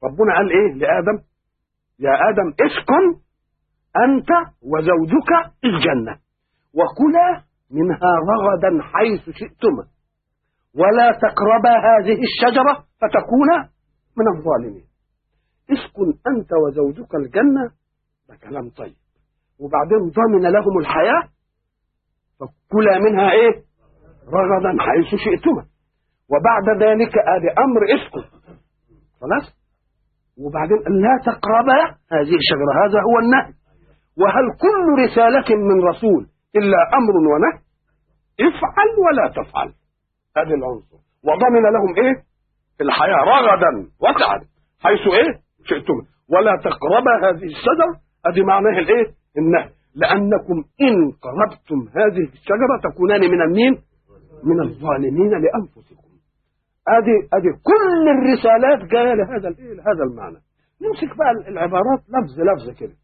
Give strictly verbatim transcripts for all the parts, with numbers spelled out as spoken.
ربنا قال ايه لآدم؟ يا آدم اسكن أنت وزوجك الجنة وكلا منها رغدا حيث شئتما ولا تقربا هذه الشجرة فتكونا من الظالمين. اسكن أنت وزوجك الجنة، ده كلام طيب. وبعدين ضمن لهم الحياة، فكلا منها ايه؟ رغدا حيث شئتما. وبعد ذلك ادي امر اسكن خلاص. وبعدين لا تقربا هذه الشجرة، هذا هو النهي. وهل كل رسالة من رسول إلا أمر ونهي؟ افعل ولا تفعل، هذه العنصر. وضمن لهم ايه؟ الحياة رغدا وسعا حيث ايه؟ شئتم، ولا تقربا هذه الشجرة، ادي معناه الايه؟ النهي. لأنكم إن قربتم هذه الشجرة تكونان من المين؟ من الظالمين لأنفسكم. ادي ادي كل الرسالات جايه لهذا الايه؟ لهذا المعنى. نمسك بقى العبارات لفظ لفظ كده.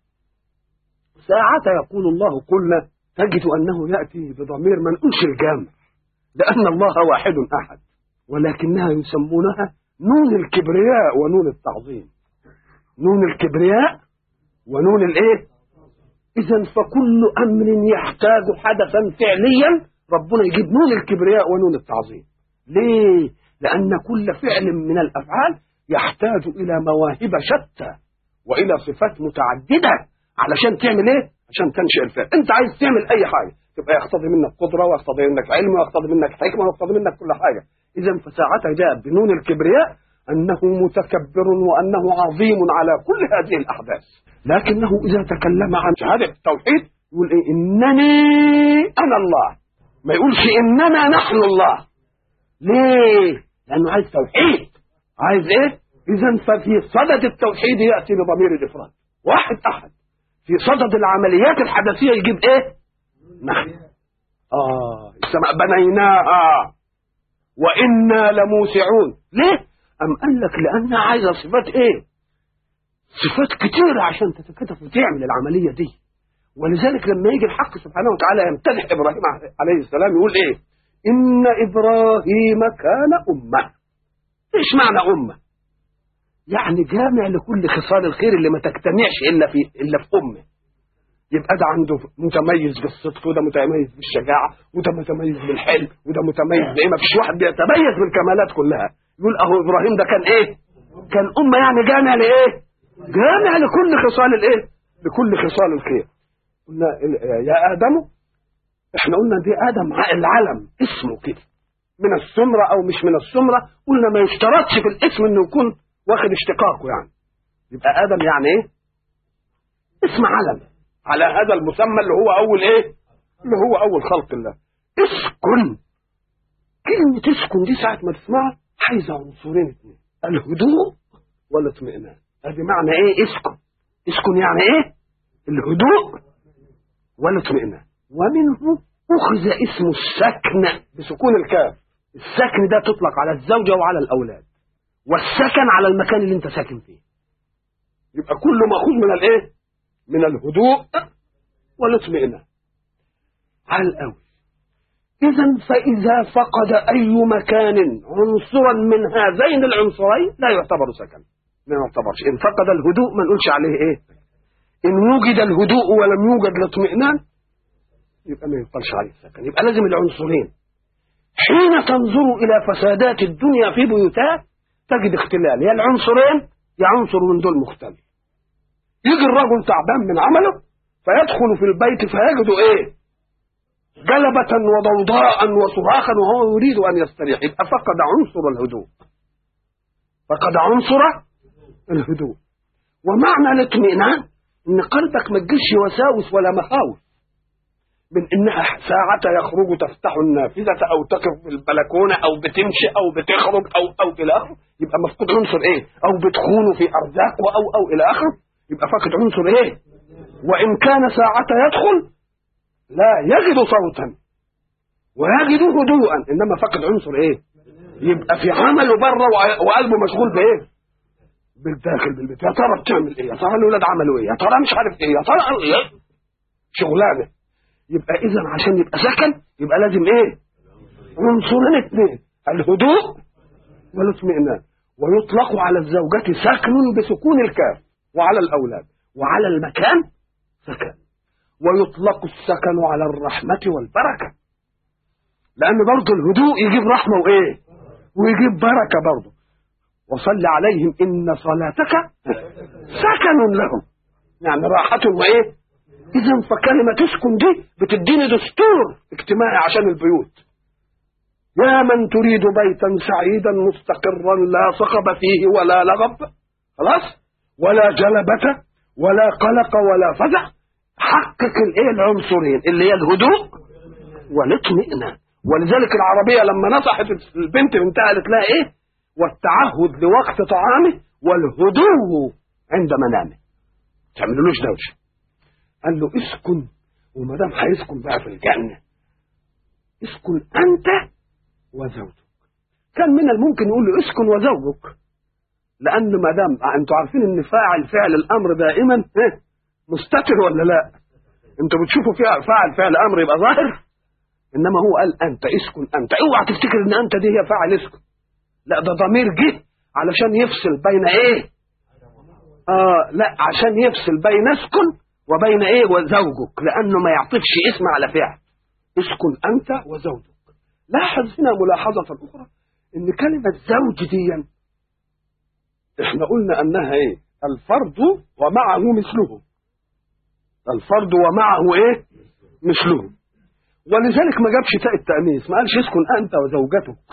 ساعة يقول الله قلنا تجد أنه يأتي بضمير ما نقولش الجامع، لأن الله واحد أحد، ولكنها يسمونها نون الكبرياء ونون التعظيم. نون الكبرياء ونون الايه؟ إذن فكل أمر يحتاج حدثا فعليا ربنا يجيب نون الكبرياء ونون التعظيم. ليه؟ لأن كل فعل من الأفعال يحتاج إلى مواهب شتى وإلى صفات متعددة علشان تعمل ايه؟ عشان تنشئ الفعل. انت عايز تعمل اي حاجه تبقى يقتضي منك قدره ويقتضي منك علم ويقتضي منك حكمه ويقتضي منك كل حاجه. اذا فساعتها جاء بنون الكبرياء انه متكبر وانه عظيم على كل هذه الاحداث. لكنه اذا تكلم عن شهاده التوحيد يقول ايه؟ انني انا الله، ما يقولش اننا نحن الله. ليه؟ لانه عايز توحيد، عايز ايه؟ اذا ففي صدد التوحيد ياتي بضمير الافراد واحد احد. في صدد العمليات الحدثية يجيب ايه؟ نحن. اه السماء بنيناها وإنا لموسعون. ليه؟ أم قال لك لأنها عايزة صفات ايه؟ صفات كتيرة عشان تتكتف وتعمل العملية دي. ولذلك لما يجي الحق سبحانه وتعالى يمتدح إبراهيم عليه السلام يقول ايه؟ إن إبراهيم كان أمة. ايش معنى أمة؟ يعني جامع لكل خصال الخير اللي ما تجتمعش الا في الا في امه. يبقى ده عنده متميز بالصدق، وده متميز بالشجاعه، وده متميز بالحلم، وده متميز بايه؟ ما فيش واحد بيتميز بالكمالات كلها. يقول اهو ابراهيم ده كان ايه؟ كان امه، يعني جامع لايه؟ جامع لكل خصال الايه؟ لكل خصال الخير. قلنا يا ادم، احنا قلنا دي ادم العلم اسمه كده، من السمره او مش من السمره. قلنا ما يشترطش في الاسم انه يكون واخد اشتقاقه، يعني يبقى آدم يعني ايه؟ اسم علم على هذا المسمى اللي هو أول ايه؟ اللي هو أول خلق الله. اسكن، كلمة اسكن دي ساعة ما تسمعها عايزة عنصرين اثنين، الهدوء والاطمئنان. ادي معنى ايه اسكن؟ اسكن يعني ايه؟ الهدوء والاطمئنان. ومنه أخذ اسم السكن بسكون الكاف. السكن ده تطلق على الزوجة وعلى الأولاد، والسكن على المكان اللي انت ساكن فيه. يبقى كله مأخوذ من الايه؟ من الهدوء والاطمئنان. على الأول. إذا فإذا فقد أي مكان عنصرا من هذين العنصرين لا يعتبر سكن، ما يعتبرش. إن فقد الهدوء ما نقولش عليه إيه؟ إن وجد الهدوء ولم يوجد الاطمئنان يبقى ما يقالش عليه سكن. يبقى لازم العنصرين. حين تنظر إلى فسادات الدنيا في بيوتها تجد اختلال، يا العنصرين يا عنصر من دول مختل. يجي الرجل تعبان من عمله فيدخل في البيت فيجد ايه؟ جلبة وضوضاء وصراخا وهو يريد ان يستريح. يبقى فقد عنصر الهدوء، فقد عنصر الهدوء. ومعنى الاطمئنان ان قلبك ما تجيش وساوس ولا مخاوف من انها ساعة يخرج تفتح النافذة او تقف في البلكونة او بتمشي او بتخرج او او الى اخره. يبقى مفقود عنصر ايه؟ او بتخون في ارزاقه او او الى اخره. يبقى فقد عنصر ايه؟ وان كان ساعة يدخل لا يجد صوتا ويجد هدوءا، انما فقد عنصر ايه؟ يبقى في عمله بره وقلبه مشغول بايه؟ بالداخل بالبيت. يا ترى بتعمل ايه؟ يا ترى الاولاد عملوا ايه؟ يا ترى مش عارف ايه؟ يا ترى ايه؟ شغلانه. يبقى اذا عشان يبقى سكن يبقى لازم ايه؟ عنصرين اثنين، الهدوء والاطمئنان. ويطلق على الزوجة سكن بسكون الكاف، وعلى الأولاد، وعلى المكان سكن. ويطلق السكن على الرحمة والبركة، لأن برضه الهدوء يجيب رحمة وإيه ويجيب بركة برضه. وصل عليهم إن صلاتك سكن لهم، يعني راحة وإيه. إذن فكلمة تسكن دي بتديني دستور اجتماعي عشان البيوت. يا من تريد بيتا سعيدا مستقرا لا صخب فيه ولا لغب، خلاص، ولا جلبة ولا قلق ولا فزع، حقق الايه العنصرين اللي هي الهدوء والاطمئنان. ولذلك العربية لما نصحت البنت بنتها قالت لها ايه؟ والتعهد لوقت طعامه والهدوء عند منامه، ما تعملوش دوشه. قال له اسكن، وما دام هيسكن بقى في الجنة اسكن انت وزوجك. كان من الممكن يقول له اسكن وزوجك، لان ما دام انتوا عارفين ان فاعل فعل الامر دائما مستتر ولا لا؟ انتوا بتشوفوا فيها فاعل فعل امر يبقى ظاهر، انما هو قال انت اسكن انت. اوعى تفتكر ان انت دي هي فاعل اسكن، لا ده ضمير جه علشان يفصل بين ايه اه لا عشان يفصل بين اسكن وبين ايه وزوجك، لانه ما يعطيكش اسم على فعل. اسكن انت وزوجك. لاحظ هنا ملاحظة اخرى، ان كلمة زوج دي احنا قلنا انها ايه؟ الفرد ومعه مثله، الفرد ومعه ايه مثله. ولذلك ما جابش تاء التأنيث، ما قالش اسكن انت وزوجتك.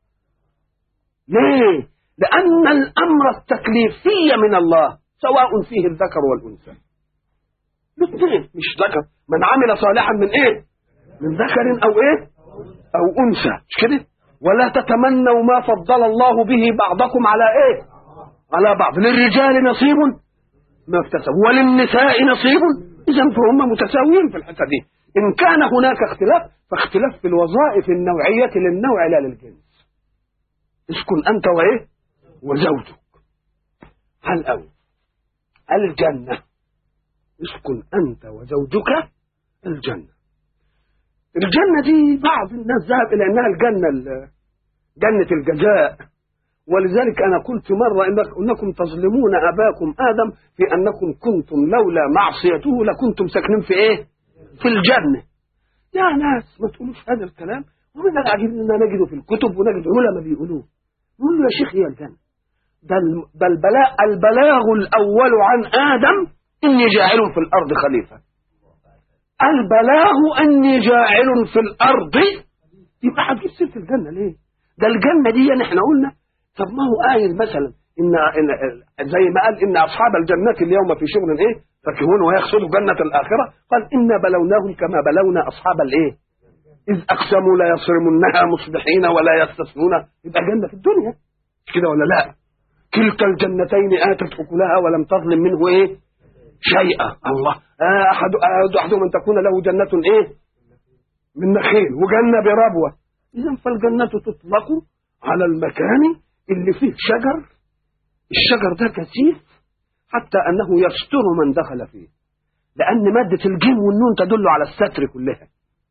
ليه؟ لان الامر التكليفي من الله سواء فيه الذكر والانثى، الاثنين مش ذكر. من عمل صالحا من ايه؟ من ذكر او ايه او انثى، مش كده؟ ولا تتمنوا ما فضل الله به بعضكم على ايه على بعض، للرجال نصيب ما اكتسبوا وللنساء نصيب. اذا فهم متساويين في الحته دي. ان كان هناك اختلاف فاختلاف في الوظائف النوعيه للنوع لا للجنس. اسكن انت وايه وزوجك. هل أول الجنة اسكن أنت وزوجك الجنة. الجنة دي بعض الناس ذهب إلى أنها الجنة جنة الجزاء. ولذلك أنا قلت مرة إنك أنكم تظلمون أباكم آدم في أنكم كنتم لولا معصيته لكنتم ساكنين في إيه؟ في الجنة. يا ناس ما تقولوش هذا الكلام، ومن العجيب أننا نجده في الكتب ونجد علماء بيقولوه. نقول له يا شيخ هي الجنة ده البلاء البلاغ الأول عن آدم إني جاعل في الأرض خليفة. البلاغ أني جاعل في الأرض، يبقى هتجيب سيرة الجنة ليه؟ ده الجنة دي احنا قلنا طب ما هو قايل مثلا إن, إن زي ما قال إن أصحاب الجنة اليوم في شغل إيه فاكهون ويخسروا جنة الآخرة، قال إنا بلوناهم كما بلونا أصحاب الإيه إذ أقسموا لا يصرمنها مصبحين ولا يستثنون. يبقى جنة في الدنيا كده ولا لا؟ كلتا الجنتين آتت أكلها ولم تظلم منه إيه شيئا. الله آه أحد أحدهم أن تكون له جنة إيه من نخيل وجنة بربوة. إذن فالجنة تطلق على المكان اللي فيه شجر، الشجر ده كثيف حتى أنه يستر من دخل فيه، لأن مادة الجيم والنون تدل على الستر كلها.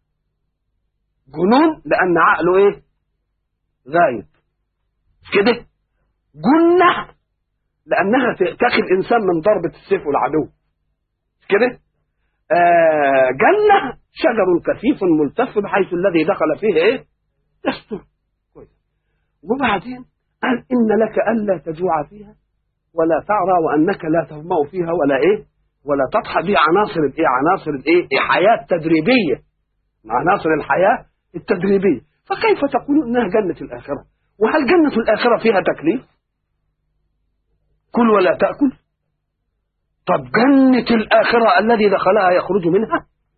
جنون لأن عقله إيه غايب كده، جنة لأنها تأخذ الإنسان من ضربة السيف والعدو كده. آه جنة شجر كثيف ملتف بحيث الذي دخل فيه إيه يستر كويس. وبعدين قال إن لك ألا تجوع فيها ولا تعرى وأنك لا تظمأ فيها ولا إيه ولا تضحى. دي عناصر الإيه عناصر الإيه حياة تدريبية، عناصر الحياة التدريبية. فكيف تقول إنها جنة الآخرة؟ وهل جنة الآخرة فيها تكليف؟ كل ولا تأكل. طب جنة الآخرة الذي دخلها يخرج منها؟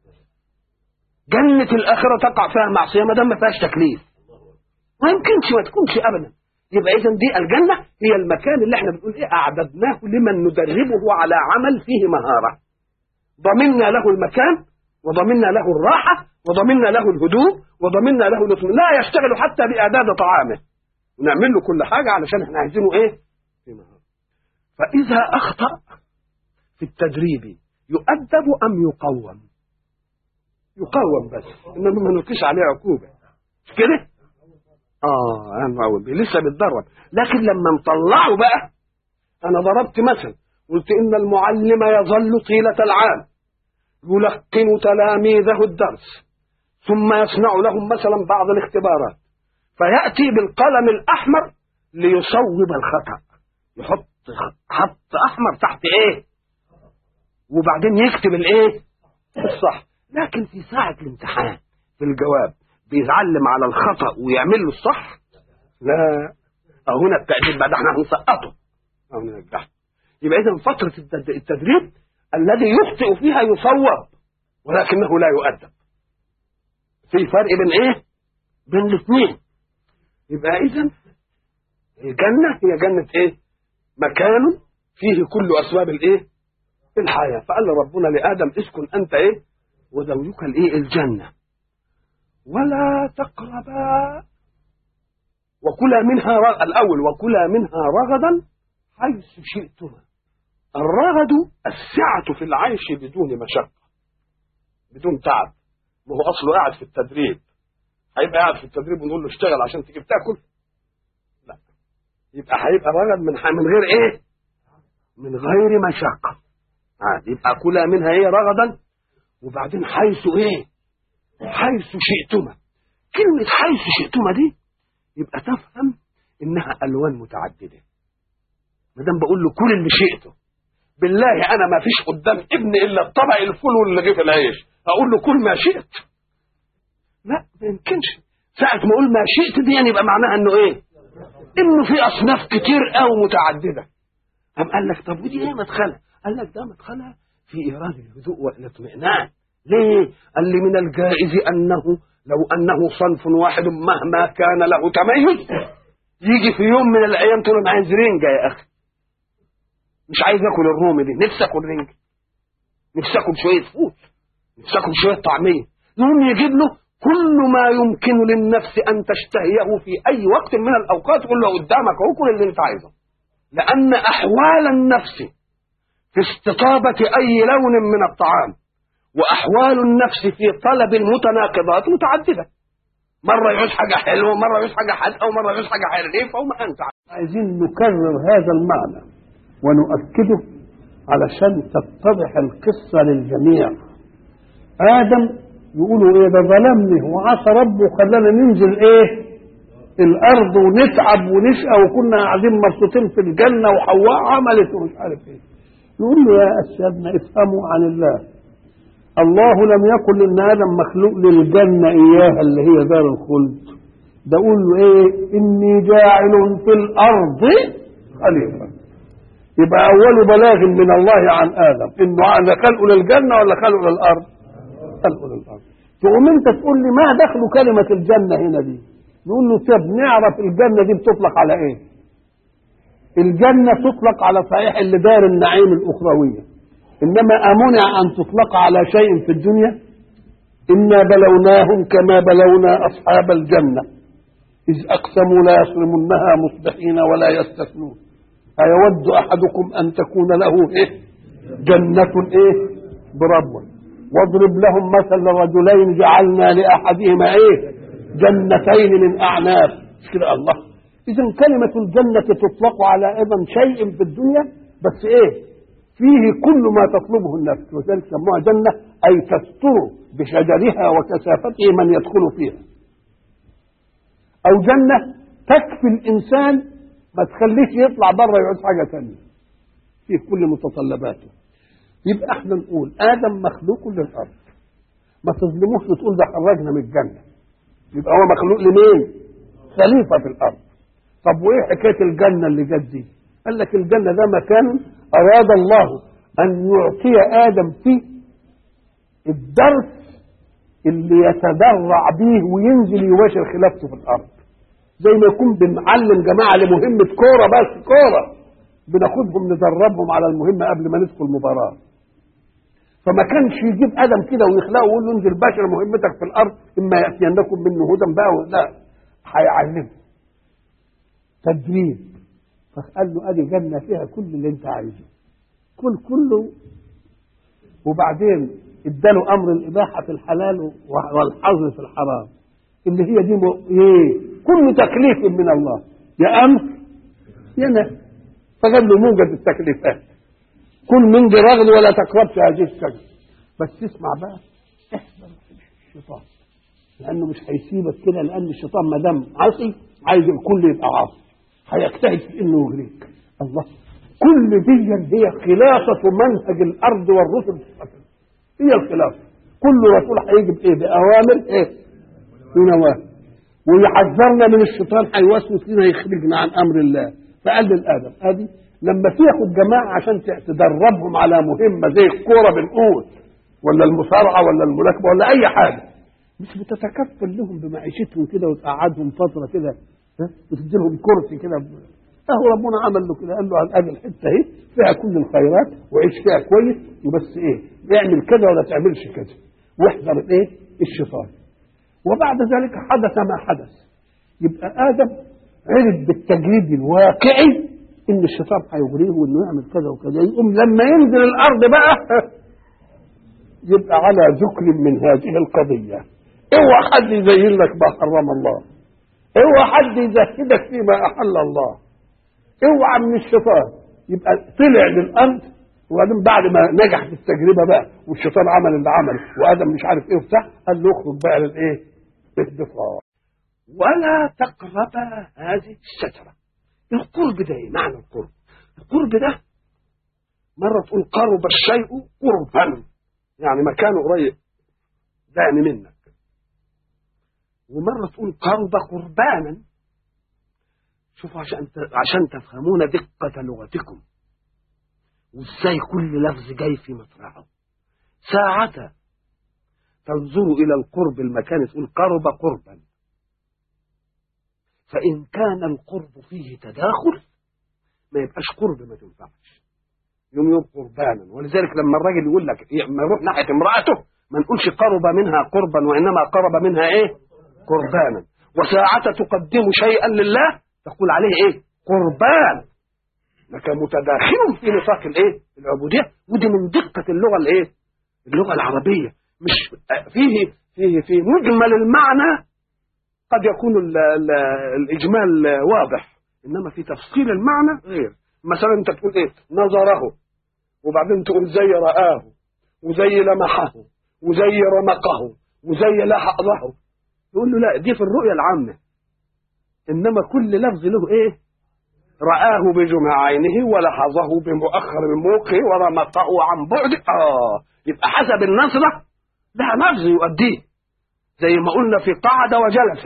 جنة الآخرة تقع فيها معصية ما دام ما فيهاش تكليف، ما يمكنش ما تكونش أبدا. يبقى إذن دي الجنة هي المكان اللي احنا بنقول إيه أعددناه لمن ندربه على عمل فيه مهارة. ضمننا له المكان وضمننا له الراحة وضمننا له الهدوء وضمننا له الاطمئنان، لا يشتغل حتى بإعداد طعامه ونعمل له كل حاجة علشان احنا عايزينه إيه في مهارة. فإذا أخطأ في التدريب يؤدب أم يقوم؟ يقوم بس، إنما ما نلقيش عليه عقوبة كده. اه انا لسه بيتدرب. لكن لما نطلعه بقى، انا ضربت مثل قلت ان المعلم يظل طيله العام يلقن تلاميذه الدرس، ثم يصنع لهم مثلا بعض الاختبارات، فياتي بالقلم الاحمر ليصوب الخطا، يحط خط احمر تحت ايه، وبعدين يكتب الايه الصح. لكن في ساعه الامتحان في الجواب بيتعلم على الخطا ويعمل له الصح؟ لا، أو هنا التأديب بعد احنا هنسقطه أو ننجحه. يبقى إذا فترة التدريب الذي يخطئ فيها يصوب ولكنه لا يؤدب. في فرق بين إيه؟ بين الاثنين. يبقى إذا الجنة هي جنة إيه؟ مكان فيه كل أسباب الإيه؟ الحياة. فقال ربنا لآدم اسكن أنت إيه؟ وزوجك الإيه؟ الجنة، ولا تقربا وكلا منها رغ... الأول وكلا منها رغدا حيث شئتما. الرغد السعة في العيش بدون مشقة بدون تعب. ما هو أصله قاعد في التدريب، هيبقى قاعد في التدريب ونقول له اشتغل عشان تجيب تاكل؟ لا، يبقى هيبقى رغد من ح... من غير ايه؟ من غير مشقة. عادي. يبقى كلا منها ايه؟ رغدا. وبعدين حيث ايه؟ حيث شئتما. كلمة حيث شئتما دي يبقى تفهم انها الوان متعدده. ما دام بقول له كل اللي شئته، بالله انا ما فيش قدام ابني الا الطبق الفول والرغيف العيش، اقول له كل ما شئت؟ لا، ما يمكنش. ساعه ما اقول ما شئت دي يعني يبقى معناها انه ايه؟ انه في اصناف كتير قوي متعدده. قام قال لك طب ودي ايه مدخلها؟ قال لك ده مدخلها في ايراد الهدوء والاطمئنان. ليه؟ قال لي من الجائز انه لو انه صنف واحد مهما كان له تميز، يجي في يوم من الايام تقول انا عايز رنجه يا اخي، مش عايز اكل الرومي دي، نفسي اكل رنجه، نفسي اكل شويه فول، نفسي اكل شويه طعميه. يقوم يجيب له كل ما يمكن للنفس ان تشتهيه في اي وقت من الاوقات، يقول له قدامك اهو كل اللي انت عايزه. لان احوال النفس في استطابه اي لون من الطعام واحوال النفس في طلب المتناقضات متعدده. مره يعوز حاجه حلوه، مره يعوز حاجه حادقه، ومره يعوز حاجه حريفه، وما انت عايزين نكرر هذا المعنى ونؤكده علشان تتضح القصه للجميع. ادم يقولوا ايه؟ ده ظلمني وعصى ربه وخلانا ننزل ايه الارض ونتعب ونشقى وكنا قاعدين مبسوطين في الجنه وحواء عملت ومش عارف ايه. نقول له يا اسيادنا افهموا عن الله. الله لم يقل ان ادم مخلوق للجنه اياها اللي هي دار الخلد. ده قول له ايه؟ اني جاعل في الارض خليفه. يبقى اول بلاغ من الله عن ادم انه انا خلقه للجنه ولا خلقه للارض؟ خلقه للارض. تقوم انت تقول لي ما دخل كلمه الجنه هنا دي؟ نقول له طب نعرف الجنه دي بتطلق على ايه؟ الجنه تطلق على صحيح اللي دار النعيم الاخرويه، إنما أمنع أن تطلق على شيء في الدنيا؟ إنا بلوناهم كما بلونا أصحاب الجنة إذ أقسموا لا يصرمنها مصبحين ولا يستثنون. أيود أحدكم أن تكون له إيه؟ جنة إيه؟ بربوة. واضرب لهم مثل رجلين جعلنا لأحدهما إيه؟ جنتين من أعناب. كده الله. إذن كلمة الجنة تطلق على أيضا شيء في الدنيا، بس إيه؟ فيه كل ما تطلبه النفس، وذلك سموها جنة أي تستر بشجرها وكثافته من يدخل فيها. أو جنة تكفي الإنسان ما تخليش يطلع بره يعوز حاجة ثانية، فيه كل متطلباته. يبقى احنا نقول آدم مخلوق للأرض، ما تظلموش وتقول ده خرجنا من الجنة. يبقى هو مخلوق لمين؟ خليفة في الأرض. طب وإيه حكاية الجنة اللي جت دي؟ قال لك الجنة ده مكان أراد الله أن يعطي آدم فيه الدرس اللي يتدرع به وينزل يباشر خلافته في الأرض. زي ما يكون بنعلم جماعة لمهمة كورة، بس كورة بناخدهم ندربهم على المهمة قبل ما ندخل مباراة. فما كانش يجيب آدم كده ويخلقه ويقول له انزل باشر مهمتك في الأرض إما يأتينكم منه هدى بقى. لا، هيعلمه تدريب. فقال له ادي جنه فيها كل اللي انت عايزه، كل كله. وبعدين اداله امر الاباحه في الحلال والحظر في الحرام. اللي هي دي م... ايه كل تكليف من الله، يا امر يا نهي، فقال له موجد التكليفات، كل من دي رغد ولا تقربش هذه الشجره. بس اسمع بقى، احذر الشيطان، لانه مش هيسيبك كده، لان الشيطان ما دام عاصي عايز الكل يبقى عاصي، هيجتهد في انه يغريك. الله، كل دي هي خلاصه منهج الارض والرسل، هي الخلاصه. كل رسول هيجي بايه؟ باوامر ايه؟ ونواهي، ويحذرنا من الشيطان، هيوسوس لنا يخرجنا عن امر الله. فقال للادم ادي لما تاخد جماعه عشان تدربهم على مهمه زي الكوره بنقول، ولا المصارعه ولا الملاكمه ولا اي حاجه، مش بتتكفل لهم بمعيشتهم كده وتقعدهم فتره كده وتدي لهم كرسي كده. اهو ربنا عمل له كده، قال له على ادي الحته اهي فيها كل الخيرات وعيش فيها كويس، وبس ايه اعمل كذا ولا تعملش كذا، واحذر ايه الشيطان. وبعد ذلك حدث ما حدث. يبقى ادم عرف بالتجريب الواقعي ان الشيطان هيغريه وانه يعمل كذا وكذا، يقوم لما ينزل الارض بقى يبقى على ذكر من هذه القضيه. اوعى حد يزين لك ما حرم الله، اوعى حد يزهدك فيما احل الله، اوعى من الشيطان. يبقى طلع للارض، وبعدين بعد ما نجح في التجربه بقى والشيطان عمل اللي عمله وادم مش عارف ايه وبتاع، قال له اخرج بقى للايه؟ للدفاع. ولا تقربا هذه الشجره. القرب ده ايه؟ معنى القرب، القرب ده مره تقول قرب الشيء قربا، يعني مكانه قريب دعني منك، ومره تقول قرب قربانا. شوفوا عشان عشان تفهمون دقه لغتكم وازاي كل لفظ جاي في مطرحه. ساعة تنظر الى القرب المكان تقول قرب قربا، فان كان القرب فيه تداخل ما يبقاش قرب، ما تنفعش يوم يوم قربانا. ولذلك لما الراجل يقول لك لما يروح ناحيه امراته ما نقولش قرب منها قربا، وانما قرب منها ايه؟ قربانا. وساعة تقدم شيئا لله تقول عليه ايه؟ قربان، لك متداخل في نطاق الايه؟ العبوديه. ودي من دقه اللغه الايه؟ اللغه العربيه. مش فيه فيه في مجمل المعنى قد يكون ال ال الاجمال واضح، انما في تفصيل المعنى غير. مثلا انت تقول ايه؟ نظره، وبعدين تقول زي رآه، وزي لمحه، وزي رمقه، وزي لحظه. يقول له لا، دي في الرؤيه العامه، انما كل لفظ له ايه؟ رآه بجمع عينه، ولحظه بمؤخر الموقع، ورمقه عن بعد. اه يبقى حسب النظره لها لفظ يؤديه، زي ما قلنا في قعد وجلس.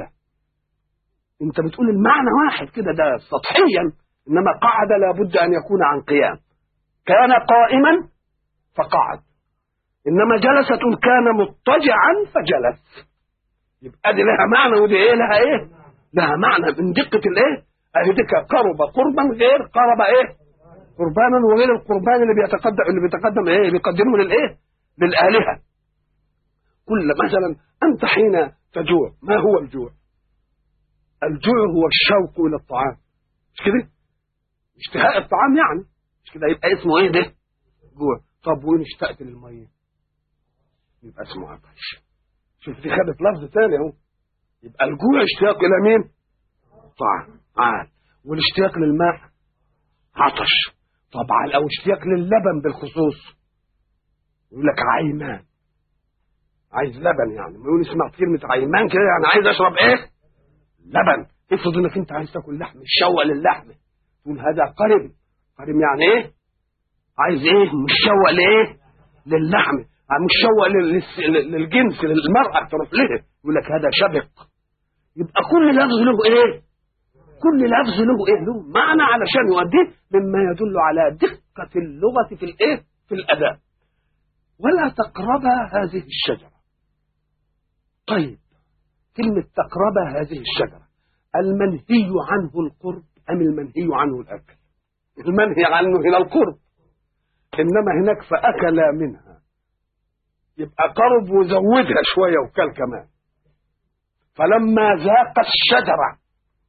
انت بتقول المعنى واحد كده، ده سطحيا، انما قعد لابد ان يكون عن قيام. كان قائما فقعد، انما جلسة كان مضطجعا فجلس. يبقى دي لها معنى ودي ايه؟ لها ايه؟ لها معنى من دقة الايه؟ اهدك قرب قربا غير قرب ايه؟ قربانا، وغير القربان اللي بيتقدم اللي بيتقدم ايه؟ بيقدمه للايه؟ للآلهة. كل مثلا انت حين تجوع، ما هو الجوع؟ الجوع هو الشوق الى الطعام، مش كده؟ اشتهاء الطعام يعني، مش كده؟ يبقى اسمه ايه ده؟ جوع. طب وين اشتقت للميه؟ يبقى اسمه عطش. شوف دي خدت لفظ ثاني اهو. يبقى الجوع اشتياق الى مين؟ طعام عال. والاشتياق للماء عطش. طبعا او اشتياق للبن بالخصوص يقول لك عيمان، عايز لبن، يعني ما يقول اسمع كلمه عيمان كده يعني عايز اشرب ايه؟ لبن. افرض انك انت عايز تاكل لحم، مشوق للحم، تقول هذا قرب. قرب يعني ايه؟ عايز ايه؟ مشوق لايه؟ للحم، مشوق للجنس، للمرأة تروح له، يقول لك هذا شبق. يبقى كل لفظ له ايه؟ كل لفظ له ايه؟ له معنى علشان يؤديه، مما يدل على دقة اللغة في الايه؟ في الأداء. ولا تقربا هذه الشجرة. طيب كلمة تقربا هذه الشجرة، المنهي عنه القرب أم المنهي عنه الأكل؟ المنهي عنه هنا القرب، إنما هناك فأكل منها، يبقى قرب وزودها شوية وكل كمان. فلما ذاق الشجرة،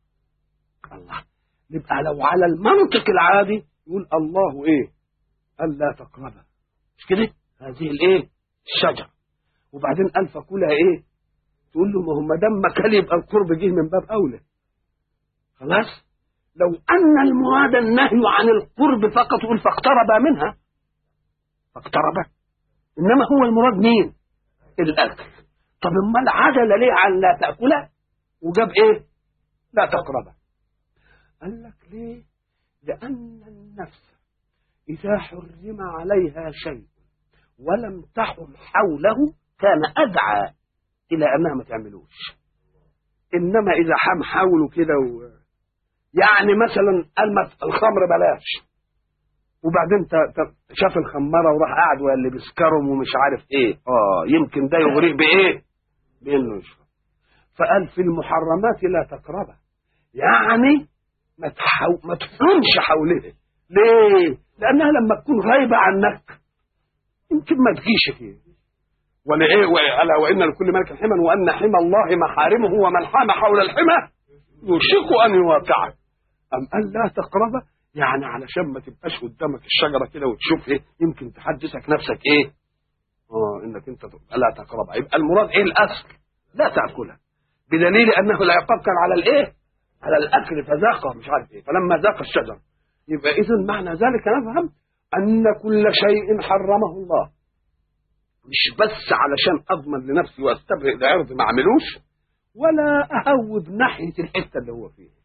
الله، يبقى لو على المنطق العادي يقول الله ايه؟ قال لا تقربها، مش كده؟ هذه الايه؟ الشجرة. وبعدين قال فكلها ايه؟ تقول له ما هو ما دام مكان يبقى القرب جه من باب اولى. خلاص. لو ان المراد النهي عن القرب فقط يقول فاقترب منها، فاقترب، انما هو المراد مين؟ الاكل. طب امال عدل ليه عن لا تاكله وجاب ايه؟ لا تقربه. قال لك ليه؟ لان النفس اذا حرم عليها شيء ولم تحم حوله كان ادعى الى انها ما تعملوش. انما اذا حم حوله كده و... يعني مثلا قال الخمر بلاش، وبعدين شاف الخماره وراح قاعد وقال اللي بيسكرهم ومش عارف ايه، اه يمكن ده يغريه بايه؟ بانه يشرب. فقال في المحرمات لا تقربها، يعني ما تحو... ما تحرمش حولها. ليه؟ لانها لما تكون غايبه عنك يمكن ما تجيش فيه. ولا ايه؟ الا وان لكل ملك حما وان حمى الله محارمه ومن حام حول الحمى يوشك ان يواقعه. ام قال لا تقربه، يعني علشان ما تبقاش قدامك الشجره كده وتشوف ايه، يمكن تحدثك نفسك ايه؟ اه انك انت لا تقربها. يبقى المراد ايه الاصل؟ لا تاكلها، بدليل انه لا يفكر على الايه؟ على الاكل فذاق مش عارف ايه، فلما ذاق الشجر. يبقى اذا معنى ذلك نفهم ان كل شيء حرمه الله مش بس علشان اضمن لنفسي واستبرئ لعرض ما اعملوش، ولا اهوب ناحيه الحته اللي هو فيها،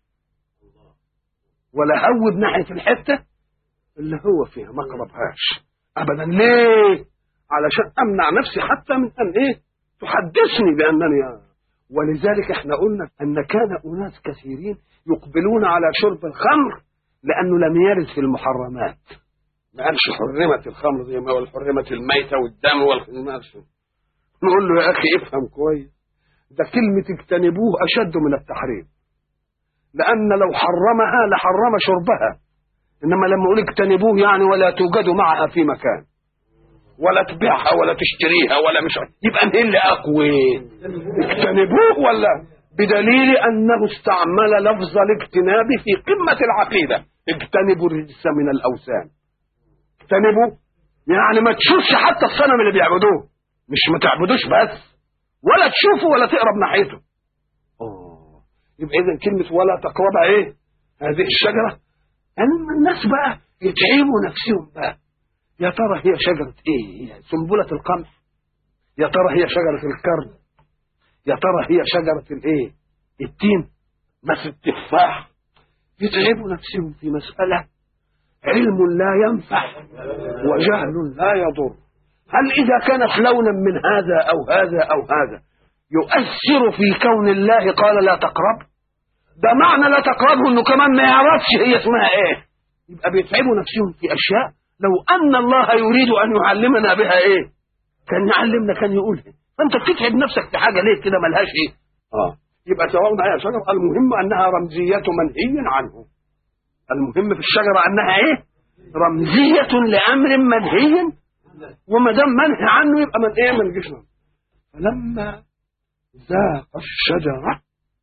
ولا اهوب ناحيه الحته اللي هو فيها ما اقربهاش ابدا. ليه؟ علشان امنع نفسي حتى من ان ايه؟ تحدثني بانني. ولذلك احنا قلنا ان كان اناس كثيرين يقبلون على شرب الخمر لانه لم يرد في المحرمات. ما قالش حرمت الخمر زي ما قال حرمت الميتة والدم والخمار. نقول له يا اخي افهم كويس، ده كلمة اجتنبوه اشد من التحريم، لان لو حرمها لحرم شربها، انما لما اقول اجتنبوه يعني ولا توجد معها في مكان، ولا تبيعها ولا تشتريها ولا مش عارف، يبقى مين اللي اقوى؟ اجتنبوه. ولا بدليل انه استعمل لفظ الاجتناب في قمة العقيدة، اجتنبوا الرجس من الاوثان. اجتنبوا يعني ما تشوفش حتى الصنم اللي بيعبدوه، مش ما تعبدوش بس، ولا تشوفه ولا تقرب ناحيته. اه يبقى اذا كلمه ولا تقرب ايه؟ هذه الشجره. اما الناس بقى يتعبوا نفسهم بقى، يا ترى هي شجره ايه؟ هي سنبله القمح؟ يا ترى هي شجره الكرم؟ يا ترى هي شجره الايه؟ التين؟ مثل التفاح؟ يتعبوا نفسهم في مساله علم لا ينفع وجهل لا يضر. هل إذا كانت لونا من هذا أو هذا أو هذا يؤثر في كون الله قال لا تقرب؟ ده معنى لا تقربه إنه كمان ما يعرفش هي اسمها إيه. يبقى بيتعبوا نفسهم في أشياء لو أن الله يريد أن يعلمنا بها إيه كان يعلمنا، كان يقولها. فأنت بتتعب نفسك في حاجة ليه كده ملهاش إيه. آه يبقى سواء هي شجرة، المهم أنها رمزية منهي عنه. المهم في الشجرة أنها إيه؟ رمزية لأمر منهي، وما دام منهي عنه يبقى من إيه؟ من جسمه. فلما ذاق الشجرة،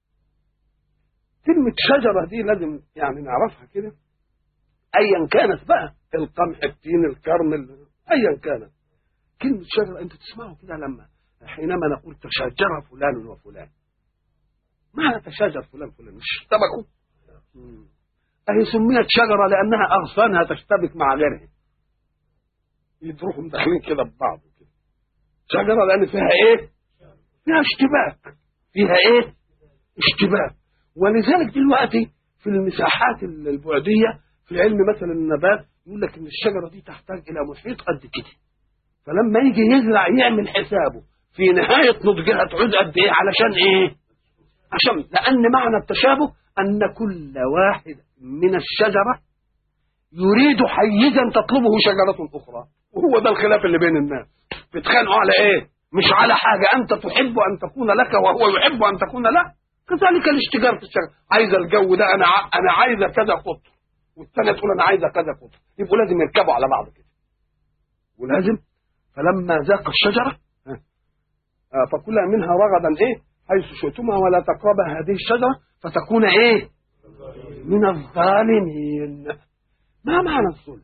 كلمة شجرة دي لازم يعني نعرفها كده، أيا كانت بقى، القمح، التين، الكرم، أيا كانت كلمة شجرة. أنت تسمعه كده لما حينما نقول تشاجر فلان وفلان، معنى تشاجر فلان فلان مش اشتبكوا. هي سميت شجرة لأنها أغصانها تشتبك مع غيرها، يدروهم داخلين كده ببعض كده. شجرة لأن فيها إيه؟ فيها اشتباك، فيها إيه؟ اشتباك. ولذلك دلوقتي في المساحات البعدية في علم مثلا النبات يقول لك إن الشجرة دي تحتاج إلى محيط قد كده، فلما يجي يزرع يعمل حسابه في نهاية نضجها تعود قد إيه، علشان إيه؟ عشان لأن معنى التشابه أن كل واحد من الشجرة يريد حيزا تطلبه شجرة أخرى، وهو ده الخلاف اللي بين الناس. بيتخانقوا على إيه؟ مش على حاجة أنت تحب أن تكون لك وهو يحب أن تكون له. كذلك الاشتجار في الشجرة، عايز الجو ده، أنا ع... أنا عايزة كذا قطر، والثانية تقول أنا عايزة كذا قطر، يبقوا لازم يركبوا على بعض كده، ولازم. فلما ذاق الشجرة فكلها منها رغدا إيه؟ حيث شئتما ولا تقربا هذه الشجرة فتكون إيه؟ من الظالمين. ما معنى الظلم؟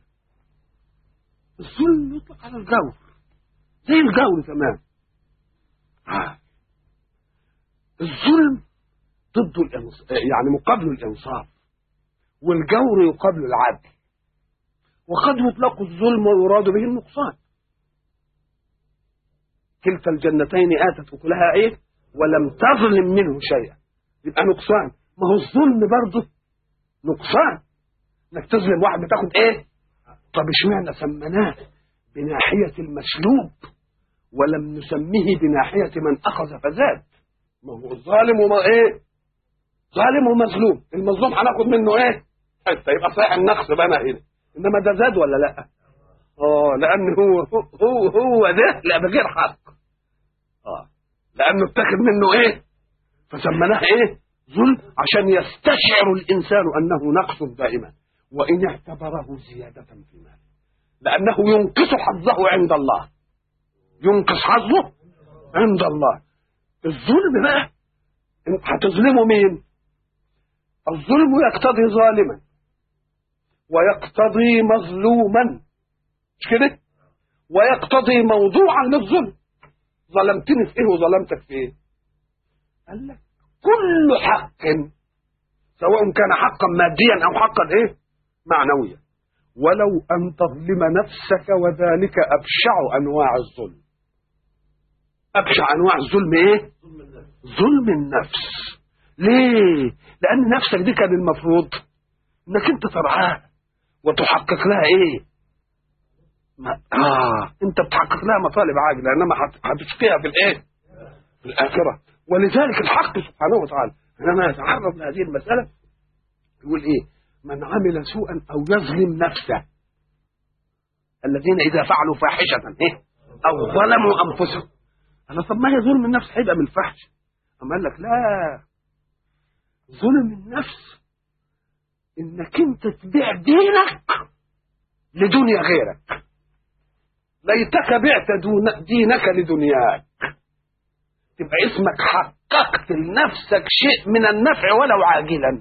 الظلم يطلق على الجور، زي الجور تمام. آه. الظلم ضد الإنصاف، يعني مقابل الإنصاف، والجور يقابل العدل. وقد يطلق الظلم ويراد به النقصان. كلتا الجنتين آتت أكلها إيه؟ ولم تظلم منه شيئا. يبقى نقصان. ما هو الظلم برضه نقصان، انك تظلم واحد بتاخد ايه؟ طب اشمعنى سميناه بناحية المسلوب ولم نسميه بناحية من أخذ فزاد؟ ما هو الظالم وما ايه؟ ظالم ومظلوم. المظلوم هناخد منه ايه؟ حتى يبقى صحيح النقص بقى هنا، انما ده زاد ولا لا؟ اه لان هو هو هو ده لا بغير حق. اه لانه اتاخد منه ايه؟ فسميناه ايه؟ ظلم، عشان يستشعر الانسان انه نقص دائما، وان اعتبره زياده في ماله، لانه ينقص حظه عند الله. ينقص حظه عند الله. الظلم بقى هتظلمه مين؟ الظلم يقتضي ظالما ويقتضي مظلوما، مش كده؟ ويقتضي موضوعا للظلم. ظلمتني في ايه وظلمتك في ايه؟ قال لك كل حق سواء كان حقا ماديا او حقا ايه؟ معنويا، ولو ان تظلم نفسك، وذلك ابشع انواع الظلم. ابشع انواع الظلم ايه؟ ظلم النفس. ليه؟ لان نفسك دي كان المفروض انك انت ترعاها وتحقق لها ايه؟ ما اه انت بتحقق لها مطالب عاجله، انما هتشقيها في الايه؟ في الاخره. ولذلك الحق سبحانه وتعالى حينما يتعرض لهذه المساله يقول ايه؟ من عمل سوءا او يظلم نفسه، الذين اذا فعلوا فاحشه ايه؟ او ظلموا انفسهم. انا طب ما هي ظلم النفس هيبقى من الفحش؟ اما قال لك لا، ظلم النفس انك انت تبيع دينك لدنيا غيرك. ليتك بعت دينك لدنياك، تبقى اسمك حققت لنفسك شيء من النفع ولو عاجلا.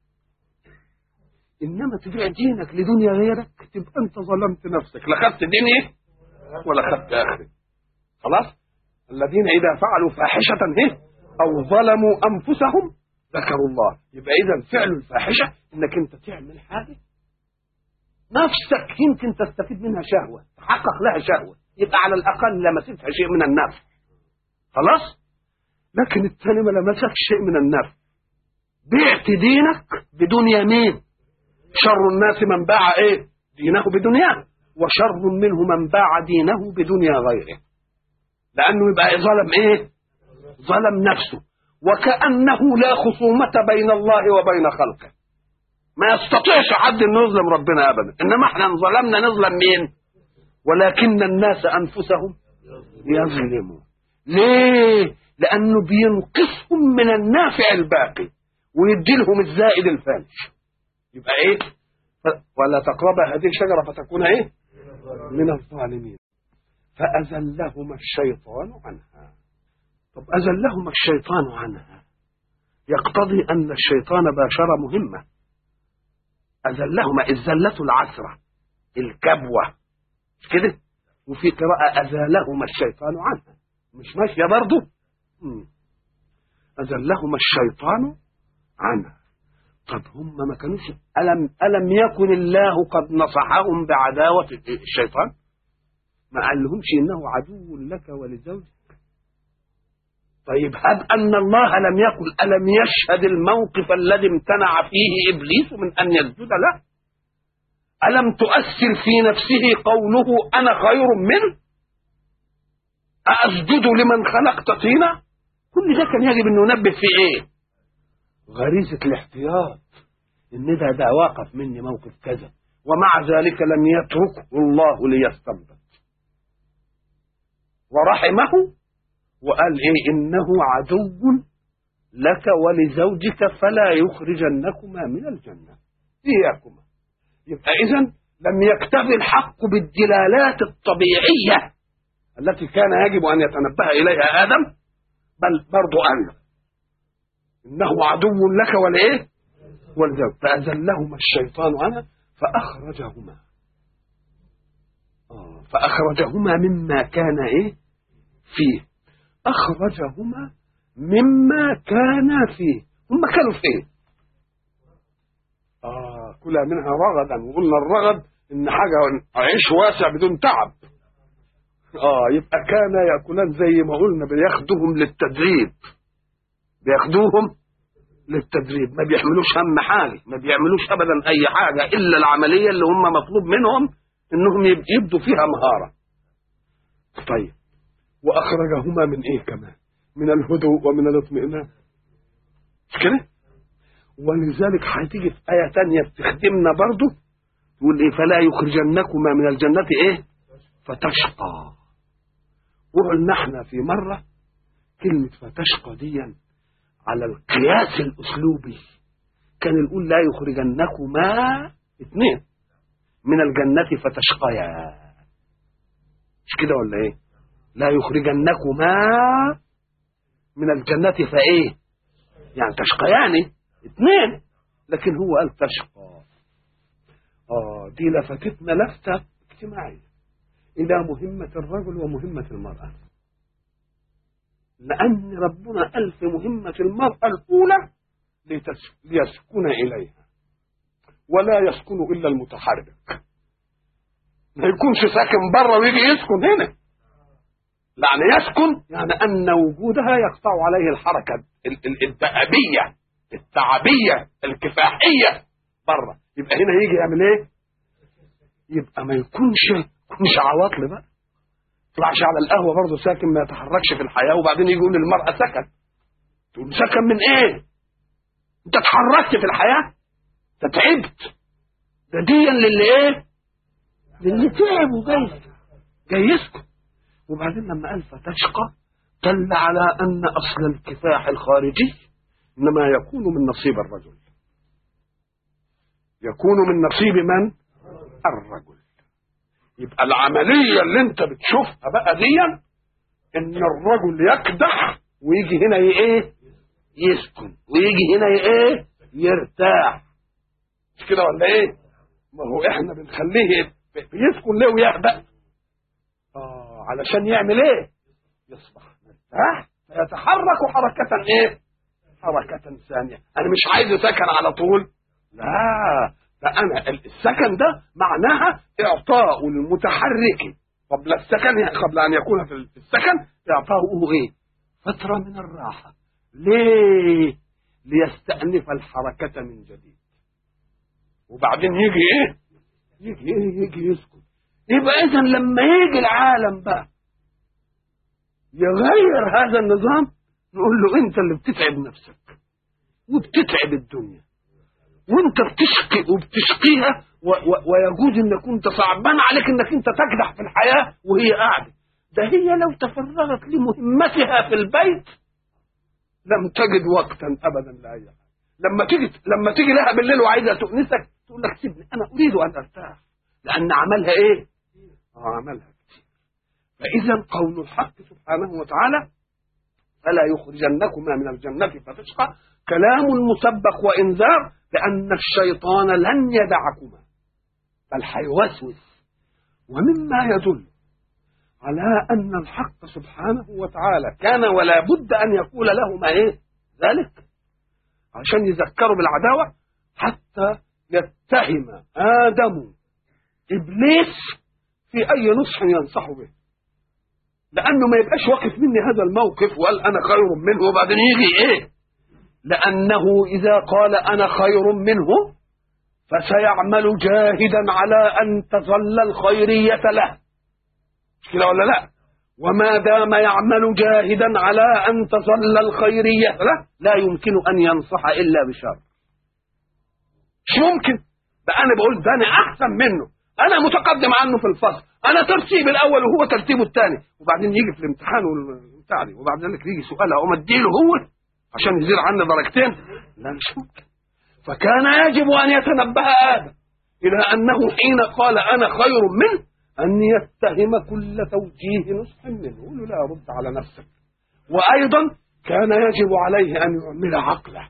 انما تبيع دينك لدنيا غيرك تبقى انت ظلمت نفسك، لا خدت ديني ولا خدت اخري. خلاص؟ الذين اذا فعلوا فاحشه ايه؟ او ظلموا انفسهم ذكروا الله. يبقى اذا فعل الفاحشه انك انت تعمل حاجه نفسك يمكن تستفيد منها شهوه، تحقق لها شهوه، يبقى على الاقل لمستها شيء من النفع. خلاص؟ لكن الثاني ما لمسك شيء من النفع. بعت دينك بدنيا مين؟ شر الناس من باع ايه؟ دينه بدنياه، وشر منه من باع دينه بدنيا غيره. لانه يبقى ظلم ايه؟ ظلم نفسه، وكأنه لا خصومة بين الله وبين خلقه. ما يستطيعش حد انه يظلم ربنا ابدا، انما احنا ظلمنا نظلم مين؟ ولكن الناس انفسهم يظلمون. ليه؟ لانه بينقصهم من النافع الباقي ويدي لهم الزائد الفانش. يبقى ايه؟ ولا تقربا هذه الشجره فتكون ايه؟ من الظالمين. فأزلهما الشيطان عنها. طب أزلهما الشيطان عنها يقتضي أن الشيطان باشر مهمة. أزلهما الزلة العسرة الكبوة، مش كده؟ وفي قراءة أزالهما الشيطان عنها، مش ماشية برضه؟ أزلهما الشيطان عنها. طب هم ما كانوش ألم, ألم يكن الله قد نصحهم بعداوة الشيطان؟ ما قال لهمش إنه عدو لك ولزوجك؟ طيب هب أن الله لم يقل، ألم يشهد الموقف الذي امتنع فيه إبليس من أن يسجد له؟ ألم تؤثر في نفسه قوله أنا خير منه؟ أسجد لمن خلقت طينا؟ كل ده كان يجب أن ننبه في إيه؟ غريزة الاحتياط، إن ده ده واقف مني موقف كذا، ومع ذلك لم يتركه الله ليستنبط، ورحمه وقال إيه؟ إنه عدو لك ولزوجك فلا يخرجنكما من الجنة إياكما. يبقى إذن لم يكتفي الحق بالدلالات الطبيعية التي كان يجب أن يتنبه إليها آدم، بل برضو قال إنه عدو لك ولإيه؟ ولزوجك. فأزلهما الشيطان عنها فأخرجهما آه فأخرجهما مما كان إيه؟ فيه. أخرجهما مما كان فيه. هم كانوا فيه آه كلها منها رغدا، وقلنا الرغد إن حاجة عيش واسع بدون تعب. آه يبقى كان يأكلان زي ما قلنا بياخدوهم للتدريب، بياخدوهم للتدريب، ما بيحملوش هم حاجة، ما بيعملوش أبدا أي حاجة إلا العملية اللي هم مطلوب منهم إنهم يبدوا فيها مهارة. طيب وأخرجهما من إيه كمان؟ من الهدوء ومن الاطمئنان، مش كده؟ ولذلك هتيجي في آية تانية بتخدمنا برضو تقول إيه؟ فلا يخرجنكما من الجنة إيه؟ فتشقى. وقلنا احنا في مرة كلمة فتشقى دي على القياس الأسلوبي كان يقول لا يخرجنكما اثنين من الجنة فتشقيا، مش كده ولا ايه؟ لا يخرجنكما من الجنة فايه؟ يعني تشقيان اثنين، لكن هو قال تشقى. اه دي لفتتنا لفتة اجتماعية إلى مهمة الرجل ومهمة المرأة، لأن ربنا قال في مهمة المرأة الأولى ليسكن إليها، ولا يسكن إلا المتحرك، ما يكونش ساكن بره ويجي يسكن هنا، يعني يسكن يعني أن وجودها يقطع عليه الحركة الدأبية التعبية الكفاحية بره، يبقى هنا يجي يعمل ايه؟ يبقى ما يكونش مش عواطل بقى، طلعش على القهوة برضه ساكن ما يتحركش في الحياة، وبعدين يجي يقول للمرأة سكن، تقول سكن من ايه؟ انت اتحركت في الحياة؟ انت تعبت، ده ديا للي ايه؟ للي تعب وجاي جاي يسكن. وبعدين لما قال فتشقى دل على ان اصل الكفاح الخارجي انما يكون من نصيب الرجل، يكون من نصيب من؟ الرجل. يبقى العملية اللي انت بتشوفها بقى دي ان الرجل يكدح ويجي هنا ايه؟ يسكن، ويجي هنا ايه؟ يرتاح، مش كده ولا ايه؟ ما هو احنا بنخليه يسكن ليه ويهدأ؟ اه علشان يعمل ايه؟ يصبح مرتاح فيتحرك حركة ايه؟ حركة ثانية. انا مش عايز سكن على طول، لا، فأنا السكن ده معناها إعطاء المتحرك قبل السكن، قبل أن يكون في السكن إعطاؤه إيه؟ فترة من الراحة. ليه؟ ليستأنف الحركة من جديد، وبعدين يجي إيه؟ يجي إيه؟ يجي يسكن. يبقى إذن لما يجي العالم بقى يغير هذا النظام نقول له أنت اللي بتتعب نفسك وبتتعب الدنيا، وانت بتشقي وبتشقيها و و ويجوز ان كنت صعبان عليك انك انت تكدح في الحياة وهي قاعدة. ده هي لو تفرغت لمهمتها في البيت لم تجد وقتا ابدا لاي حاجة. لما تيجي لما تيجي لها بالليل وعايزة تؤنسك تقول لك سيبني انا اريد ان ارتاح، لان عملها ايه؟ اه عملها كتير. فاذا قول الحق سبحانه وتعالى فلا يخرجنكما من الجنة فتشقى كلام مسبق وانذار، لأن الشيطان لن يدعكما بل حيوسوس. ومما يدل على أن الحق سبحانه وتعالى كان ولا بد أن يقول لهما إيه ذلك عشان يذكروا بالعداوة، حتى يتهم آدم إبليس في أي نصح ينصح به، لأنه ما يبقاش واقف مني هذا الموقف وقال أنا خير منه وبعدين يجي إيه، لأنه إذا قال أنا خير منه فسيعمل جاهدا على أن تظل الخيرية له، مش كده ولا لا؟ وما دام يعمل جاهدا على أن تظل الخيرية له لا يمكن أن ينصح إلا بشر. مش ممكن، ده أنا بقول ده أنا أحسن منه، أنا متقدم عنه في الفصل، أنا ترتيب الأول وهو ترتيبه الثاني، وبعدين يجي في الامتحان والتعليم وبعد ذلك يجي سؤال أقوم أديله هو عشان يزيل عنا درجتين؟ لا مش ممكن. فكان يجب أن يتنبه آدم إلى أنه حين قال أنا خير منه أن يتهم كل توجيه نصح منه، يقول له لا رد على نفسك. وأيضا كان يجب عليه أن يعمل عقله.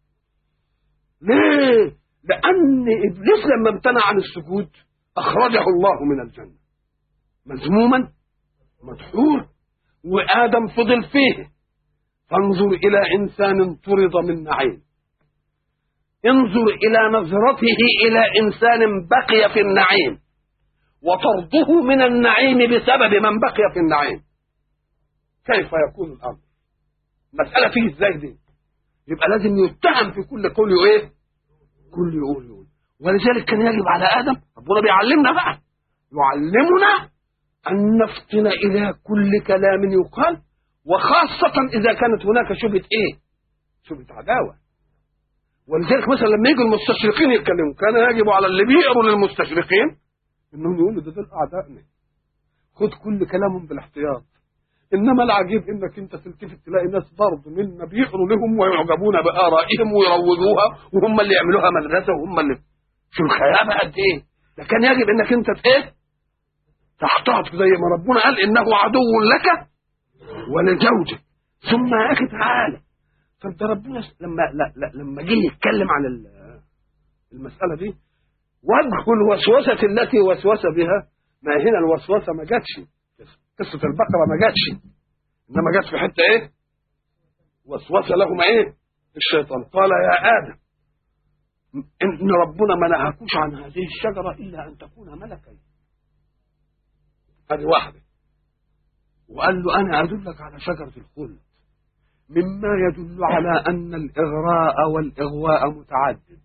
ليه؟ لأن إبليس لما امتنع عن السجود أخرجه الله من الجنة مذموما مدحور، وآدم فضل فيه فانظر إلى إنسان طرد من نعيم، انظر إلى نظرته إلى إنسان بقي في النعيم وطرده من النعيم بسبب من بقي في النعيم، كيف يكون الأمر؟ مسألة فيه ازاي دي؟ يبقى لازم يتهم في كل قول ايه؟ كل يقول يقول ولذلك كان يجب على آدم، ربنا بيعلمنا بقى، يعلمنا أن نفطن إلى كل كلام يقال، وخاصة إذا كانت هناك شبهة إيه؟ شبهة عداوة. ولذلك مثلا لما يجوا المستشرقين يتكلموا كان يجب على اللي بيقروا للمستشرقين إنهم يقولوا ده دول أعدائنا، خد كل كلامهم بالاحتياط. إنما العجيب إنك أنت تلتفت تلاقي ناس برضه منا بيقروا لهم ويعجبون بآرائهم ويروجوها، وهم اللي يعملوها مدرسة، وهم اللي شو الخيابة قد إيه. ده كان يجب إنك أنت إيه؟ تحتاط زي ما ربنا قال إنه عدو لك ولزوجك. ثم يا أخي تعالى، فده ربنا لما لا لا لما جه يتكلم عن المسألة دي، وجه الوسوسة التي وسوس بها، ما هنا الوسوسة ما جاتش، قصة البقرة ما جاتش، إنما جات في حتة إيه؟ وسوس لهم إيه؟ الشيطان قال يا آدم إن ربنا ما نهاكوش عن هذه الشجرة إلا أن تكون ملكين. هذه واحدة. وقال له أنا أدلك على شجرة الخلد، مما يدل على أن الإغراء والإغواء متعدد،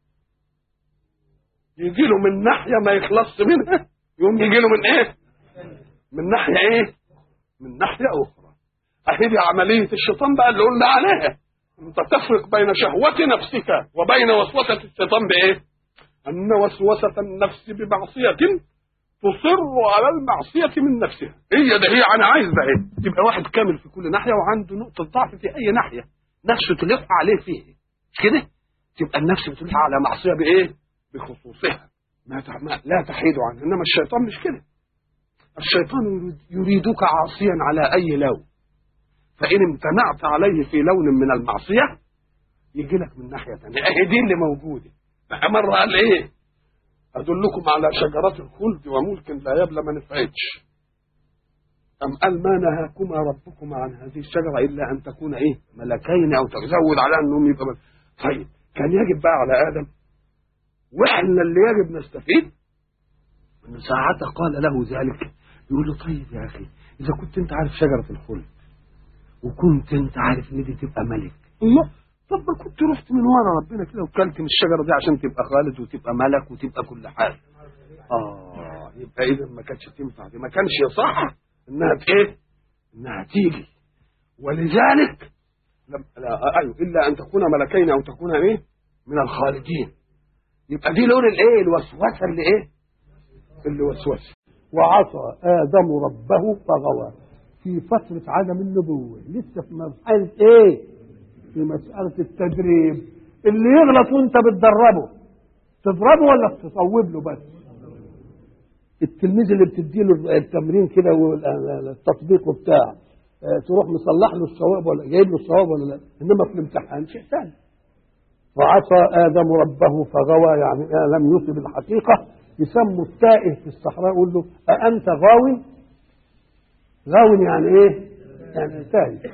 يجي له من ناحية ما يخلص منها، يوم يجي له من إيه؟ من ناحية إيه؟ من ناحية أخرى. أهي دي عملية الشيطان بقى اللي قلنا عليها. أنت تفرق بين شهوة نفسك وبين وسوسة الشيطان بإيه؟ أن وسوسة النفس بمعصية تصر على المعصية من نفسها، هي ده هي أنا عايز ده إيه؟ يبقى واحد كامل في كل ناحية وعنده نقطة ضعف في أي ناحية نفسه تلف عليه فيه، مش كده؟ تبقى النفس بتلف على معصية بإيه؟ بخصوصها، ما لا تحيد عنها. إنما الشيطان مش كده. الشيطان يريدك عاصيا على أي لون، فإن امتنعت عليه في لون من المعصية يجي لك من ناحية ثانية. أهي دي اللي موجودة. مرة قال إيه؟ أدلكم على شجرة الخلد وملك لا يبلى، ما نفعتش. أم قال ما نهاكما ربكما عن هذه الشجرة إلا أن تكون إيه؟ ملكين، أو تزود على أنهم يبقى. طيب كان يجب بقى على آدم، وإحنا اللي يجب نستفيد أن ساعتها قال له ذلك، يقول له طيب يا أخي إذا كنت أنت عارف شجرة الخلد وكنت أنت عارف إن دي تبقى ملك، الله، طب ما كنت رحت من ورا ربنا كده وكلت من الشجرة دي عشان تبقى خالد وتبقى ملك وتبقى كل حاجة. آه يبقى إذا ما كانتش تنفع دي، ما كانش يصح إنها إيه؟ إنها تيجي. ولذلك لم... لا أيوه إلا أن تكون ملكين أو تكون إيه؟ من الخالدين. يبقى دي لون الإيه؟ الوسوسة اللي إيه؟ اللي وسوسة. وعصى آدم ربه فغوى، في فترة عدم النبوة، لسه في مسألة إيه؟ في مسألة التدريب. اللي يغلط وانت بتدربه تضربه ولا تصوب له بس؟ التلميذ اللي بتديله التمرين كده والتطبيق وبتاع، تروح مصلح له الصواب ولا جايب له الصواب ولا لا؟ انما في الامتحان شيء ثاني. وعصى آدم ربه فغوى، يعني لم يصب الحقيقة. يسموا التائه في الصحراء يقول له أأنت غاوي؟ غاوي يعني ايه؟ يعني تائه.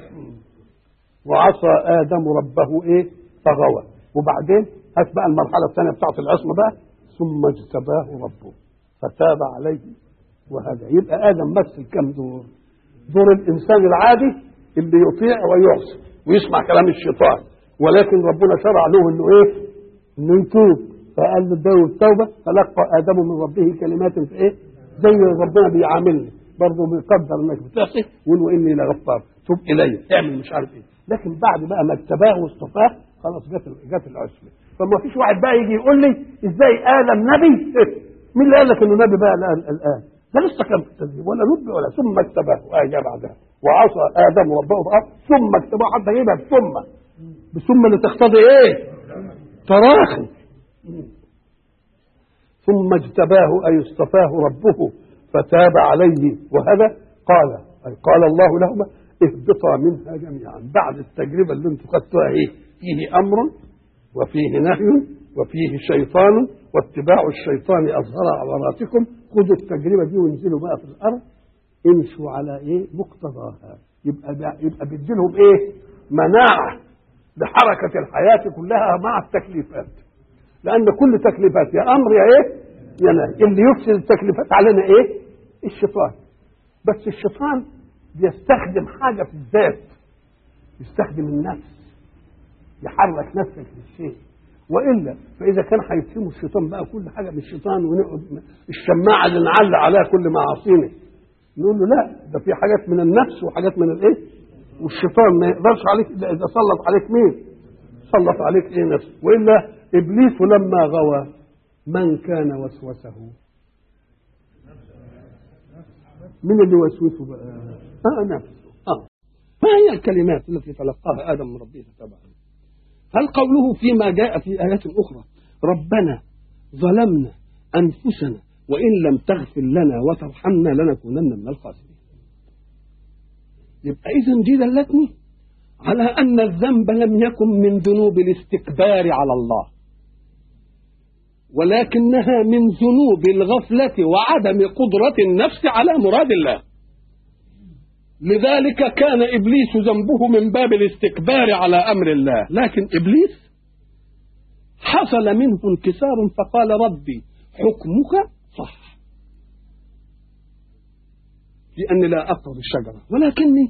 وعصى آدم ربه ايه؟ فغوى. وبعدين هات بقى المرحلة الثانية بتاعت العصمة بقى، ثم اجتباه ربه فتاب عليه وهذا. يبقى آدم مثل كم دور؟ دور الإنسان العادي اللي يطيع ويعصي ويسمع كلام الشيطان، ولكن ربنا شرع له انه ايه؟ انه يتوب، فقال له داوود التوبة فلقى آدم من ربه كلمات في ايه؟ زي ربنا بيعاملني برضه، بيقدر انك بتعصي ويقول اني لغفار توب الي اعمل مش عارف ايه. لكن بعد بقى ما اجتباه واصطفاه خلاص جت جت العصمه. فما فيش واحد بقى يجي يقول لي ازاي آدم نبي؟ مين اللي قال لك انه نبي بقى الان؟ ده لسه كان في التدريب ولا نبي ولا. ثم اجتباه آية بعدها وعصى آدم ربه فغوى ثم اجتباه، حتى يجيبها بثم، بثم اللي تقتضي ايه؟ تراخي. ثم اجتباه أي اصطفاه ربه فتاب عليه وهذا. قال أي قال الله لهما اهبطا منها جميعا. بعد التجربة اللي انتم خدتوها ايه؟ فيه أمر وفيه نهي وفيه شيطان واتباع الشيطان أظهر عوراتكم. خذوا التجربة دي وانزلوا بقى في الأرض امشوا على ايه؟ مقتضاها. يبقى يبقى بيديلهم ايه؟ مناعة لحركة الحياة كلها مع التكليفات، لأن كل تكليفات يا أمر يا إيه يا نهي. اللي يفسد التكليفات علينا إيه؟ الشيطان. بس الشيطان بيستخدم حاجة في الذات، يستخدم النفس، يحرك نفسك للشيء. وإلا فإذا كان هيتهموا الشيطان بقى كل حاجة من الشيطان ونقعد الشماعة اللي نعلق عليها كل معاصينا، نقول له لا، ده في حاجات من النفس وحاجات من الإيه؟ والشيطان ما يقدرش عليك إلا إذا سلط عليك مين؟ سلط عليك إيه نفسه. وإلا إبليس لما غوى من كان وسوسه؟ من اللي وسوسه بقى؟ آه نفسه. آه. ما هي الكلمات التي تلقاها آدم من ربه تبعا؟ هل قوله فيما جاء في آيات أخرى ربنا ظلمنا أنفسنا وإن لم تغفر لنا وترحمنا لنكونن من الخاسرين؟ يبقى إذن دي دلتني على أن الذنب لم يكن من ذنوب الاستكبار على الله، ولكنها من ذنوب الغفلة وعدم قدرة النفس على مراد الله. لذلك كان إبليس ذنبه من باب الاستكبار على أمر الله، لكن إبليس حصل منه انكسار فقال ربي حكمك صح لأني لا أقرب الشجرة ولكني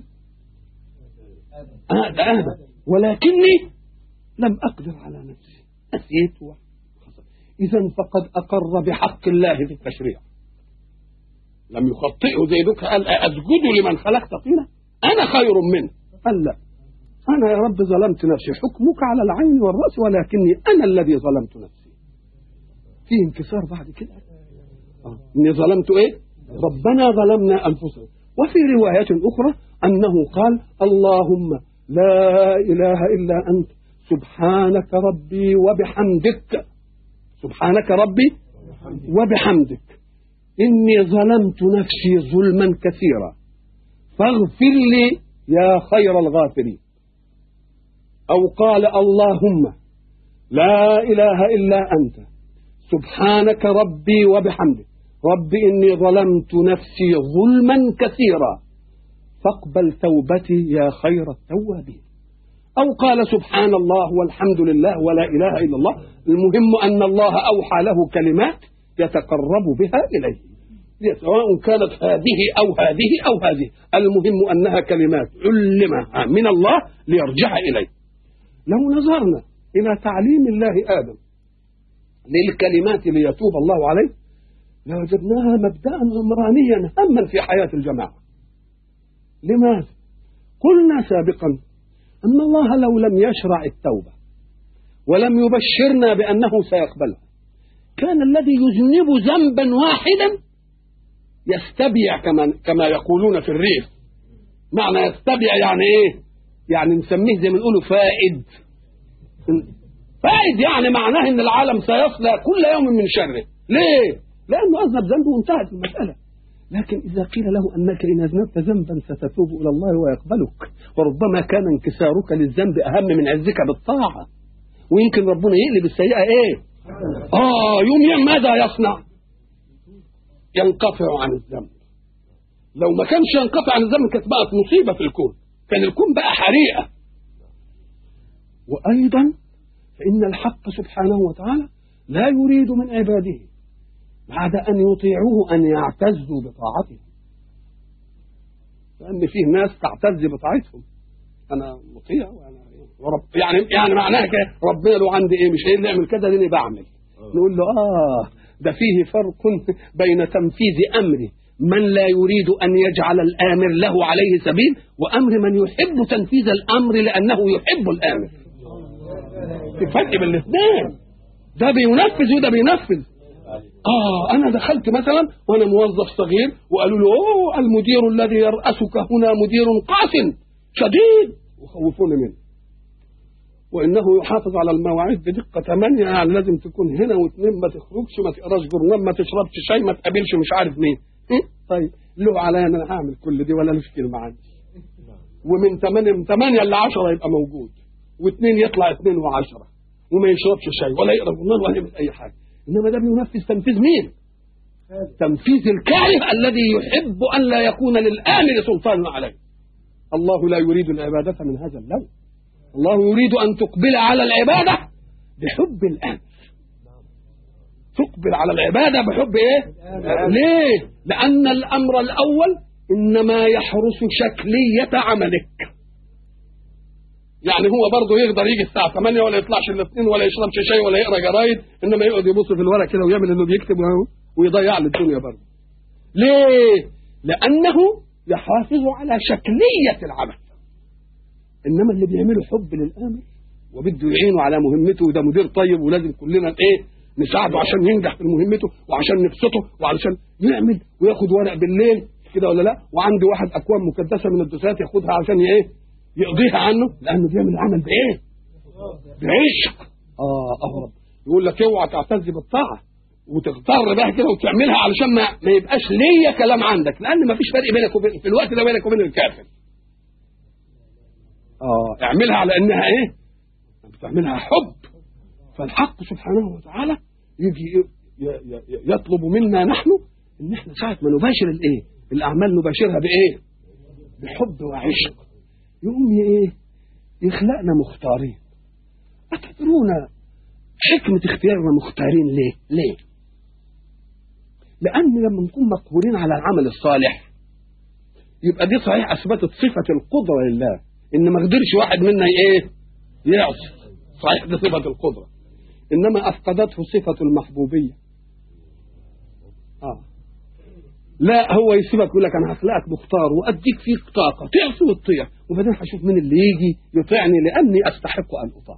آه ده آدم ولكني لم أقدر على نفسي نسيت وحصل. إذن فقد أقر بحق الله في التشريع، لم يخطئه زي ذلك قال أسجد لمن خلقت طينا أنا خير منه، قال لا أنا يا رب ظلمت نفسي حكمك على العين والرأس ولكني أنا الذي ظلمت نفسي. في انكسار بعد كده آه. إني ظلمت إيه؟ ربنا ظلمنا أنفسنا. وفي رواية أخرى أنه قال اللهم لا إله إلا أنت سبحانك ربي وبحمدك، سبحانك ربي وبحمدك إني ظلمت نفسي ظلما كثيرا فاغفر لي يا خير الغافرين. أو قال اللهم لا إله إلا أنت سبحانك ربي وبحمدك ربي إني ظلمت نفسي ظلما كثيرا فاقبل توبتي يا خير التوابين. أو قال سبحان الله والحمد لله ولا إله إلا الله. المهم أن الله أوحى له كلمات يتقرب بها إليه، سواء كانت هذه أو هذه أو هذه، المهم أنها كلمات علمها من الله ليرجع إليه. لو نظرنا إلى تعليم الله آدم للكلمات ليتوب الله عليه لوجدناها مبدأ عمرانيا هاما في حياة الجماعة. لماذا؟ قلنا سابقا أن الله لو لم يشرع التوبة ولم يبشرنا بأنه سيقبلها كان الذي يذنب ذنبا واحدا يستبيع كما, كما يقولون في الريف. معنى يستبيع يعني ايه؟ يعني نسميه زي ما نقوله فائد. فائد يعني معناه ان العالم سيصلى كل يوم من شره. ليه؟ لأنه أذنب ذنبه وانتهت المسألة. لكن إذا قيل له أنك إن أذنبت ذنبا ستتوب إلى الله ويقبلك، وربما كان انكسارك للذنب أهم من عزك بالطاعة، ويمكن ربنا يقلب السيئة إيه؟ آه يوم ماذا يصنع؟ ينقطع عن الذنب. لو ما كانش ينقطع عن الذنب كانت بقت مصيبة في الكون، كان الكون بقى حريقة. وأيضا فإن الحق سبحانه وتعالى لا يريد من عباده بعد أن يطيعوه أن يعتزوا بطاعته، لأن فيه ناس تعتز بطاعتهم. أنا مطيع وأنا ورب يعني يعني معناها كده ربنا له عندي إيه؟ مش إيه اللي يعمل كذا لأني بعمل. نقول له آه ده فيه فرق بين تنفيذ أمر من لا يريد أن يجعل الآمر له عليه سبيل وأمر من يحب تنفيذ الأمر لأنه يحب الآمر. في فرق بين الاثنين، ده بينفذ وده بينفذ. آه أنا دخلت مثلا وأنا موظف صغير وقالوا له أوه المدير الذي يرأسك هنا مدير قاس شديد وخوفوني منه، وإنه يحافظ على المواعيد بدقة ثمانية، يعني لازم تكون هنا واثنين، ما تخرجش، ما تقراش جورنال، ما تشربش شاي، ما تقابلش مش عارف مين. إيه؟ طيب له عليا أنا هعمل كل دي ولا ليش كلمة عندي؟ ومن ثمانية من ثمانية لعشرة يبقى موجود، واثنين يطلع اثنين وعشرة، وما يشربش شاي ولا يقرا جورنال ولا يعمل أي حاجة. إنما ده بينفذ تنفيذ مين؟ تنفيذ الكاره الذي يحب أن لا يكون للآمر سلطان عليه. الله لا يريد العبادة من هذا اللون. الله يريد أن تقبل على العبادة بحب الآن، تقبل على العبادة بحب إيه؟ ليه؟ لأن الأمر الأول إنما يحرس شكلية عملك. يعني هو برضه يقدر يجي الساعة ثمانية ولا يطلعش الاثنين ولا يشربش شاي ولا يقرأ جرايد، إنما يقعد يبص في الورق كده ويعمل إنه بيكتب ويضيع للدنيا برضه. ليه؟ لأنه يحافظ على شكلية العمل. إنما اللي بيعمله حب للآمر وبده يعينه على مهمته، وده مدير طيب ولازم كلنا إيه نساعده عشان ينجح في مهمته وعشان نبسطه وعشان يعمل وياخد ورق بالليل كده ولا لا، وعنده واحد أكوام مكدسة من الدسات ياخدها عشان إيه يقضيها عنه، لأنه بيعمل العمل بإيه؟ بعشق. آه أهرب يقول لك اوعى تعتز بالطاعة وتغتر بها كده وتعملها علشان ما, ما يبقاش ليا كلام عندك، لأن ما فيش فرق بينك وبين في الوقت ده بينك وبين الكافر. آه اعملها على إنها إيه؟ بتعملها حب. فالحق سبحانه وتعالى يجي يطلب منا نحن إن إحنا ساعة ما نباشر الإيه؟ الأعمال نباشرها بإيه؟ بحب وعشق. يقوم إيه؟ يخلقنا مختارين. أتدرون حكمة اختيارنا مختارين ليه؟ ليه؟ لأن لما نكون مقهورين على العمل الصالح يبقى دي صحيح أثبتت صفة القدرة لله، إن ما قدرش واحد منا إيه؟ يعصي، صحيح دي صفة القدرة، إنما أفقدته صفة المحبوبية. آه لا هو يسيبك يقول لك أنا هخلقك مختار وأديك فيك طاقة تعصي وتطيع، وبعدين هشوف مين اللي يجي يطيعني لأني أستحق أن أطاع.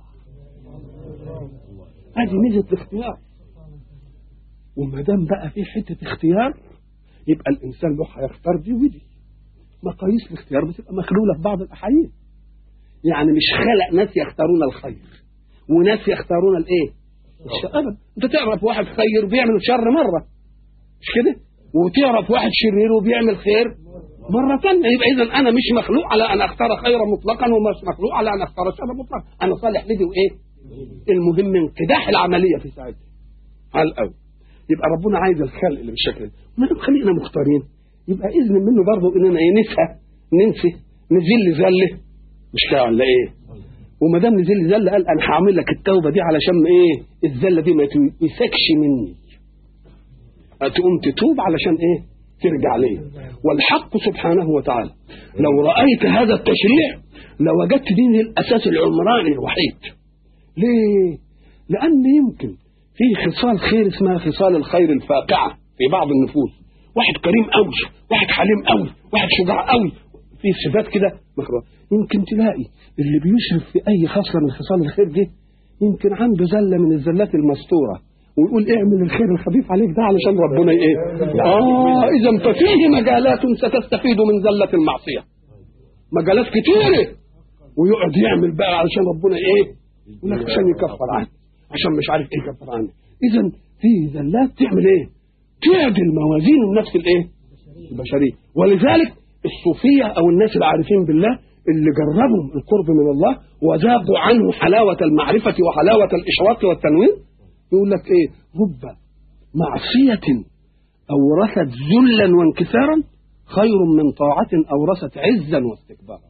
هذه ميزة الاختيار. وما دام بقى في حتة اختيار يبقى الإنسان له هيختار دي ودي. مقاييس الاختيار بتبقى مخلولة في بعض الأحيان. يعني مش خلق ناس يختارون الخير وناس يختارون الايه؟ الشر. أبدا. أنت تعرف واحد خير بيعمل شر مرة، مش كده؟ وتعرف واحد شرير وبيعمل خير مرة ثانية. يبقى إذا أنا مش مخلوق على أن أختار خيرا مطلقا ومش مخلوق على أن أختار شر مطلقا، أنا صالح لدي وإيه؟ المهم انقداح العملية في ساعتها على الأول. يبقى ربنا عايز الخلق اللي بالشكل ده، ما دام خلقنا مختارين يبقى إذن منه برضه إننا إيه نسهى ننسي نزل زله، مش كده ولا إيه؟ وما دام نزل زله قال أنا هعمل لك التوبة دي علشان إيه؟ الزلة دي ما يسكش مني، تقوم تتوب علشان إيه؟ ترجع ليه. والحق سبحانه وتعالى لو رأيت هذا التشريع لوجدت دين الأساس العمراني الوحيد. ليه؟ لأن يمكن في خصال خير اسمها خصال الخير الفاقعة في بعض النفوس، واحد كريم قوي، واحد حليم قوي، واحد شجاع قوي، في صفات كده مخلوقة. يمكن تلاقي اللي بيشرف في أي خصلة من خصال الخير دي يمكن عنده زلة من الزلات المستورة ويقول اعمل الخير الخفيف عليك ده علشان ربنا ايه؟ اه اذا ففيه مجالات ستستفيد من زلة المعصية، مجالات كتيرة، ويقعد يعمل بقى علشان ربنا ايه؟ يقول لك عشان يكفر عنه، عشان مش عارف ايه يكفر عنه. اذا في زلات تعمل ايه؟ تعدل موازين النفس الايه؟ البشرية. ولذلك الصوفية او الناس العارفين بالله اللي جربوا القرب من الله وذاقوا عنه حلاوة المعرفة وحلاوة الإشراق والتنوير يقول لك ايه؟ رب معصية أورثت ذلا وانكسارا خير من طاعة أورثت عزا واستكبارا.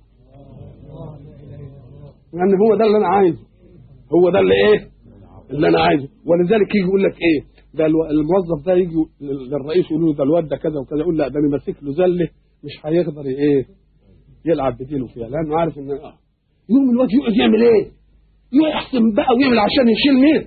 يعني هو ده اللي أنا عايزه، هو ده اللي ايه؟ اللي أنا عايزه. ولذلك يجي يقول لك ايه؟ ده الموظف ده يجي للرئيس يقول له ده الواد ده كذا وكذا، يقول لا ده انا ماسك له زله مش هيقدر ايه؟ يلعب بديله فيها، لأنه عارف ان اه يوم الواد يقعد يعمل ايه؟ يحسن بقى ويعمل عشان يشيل مين؟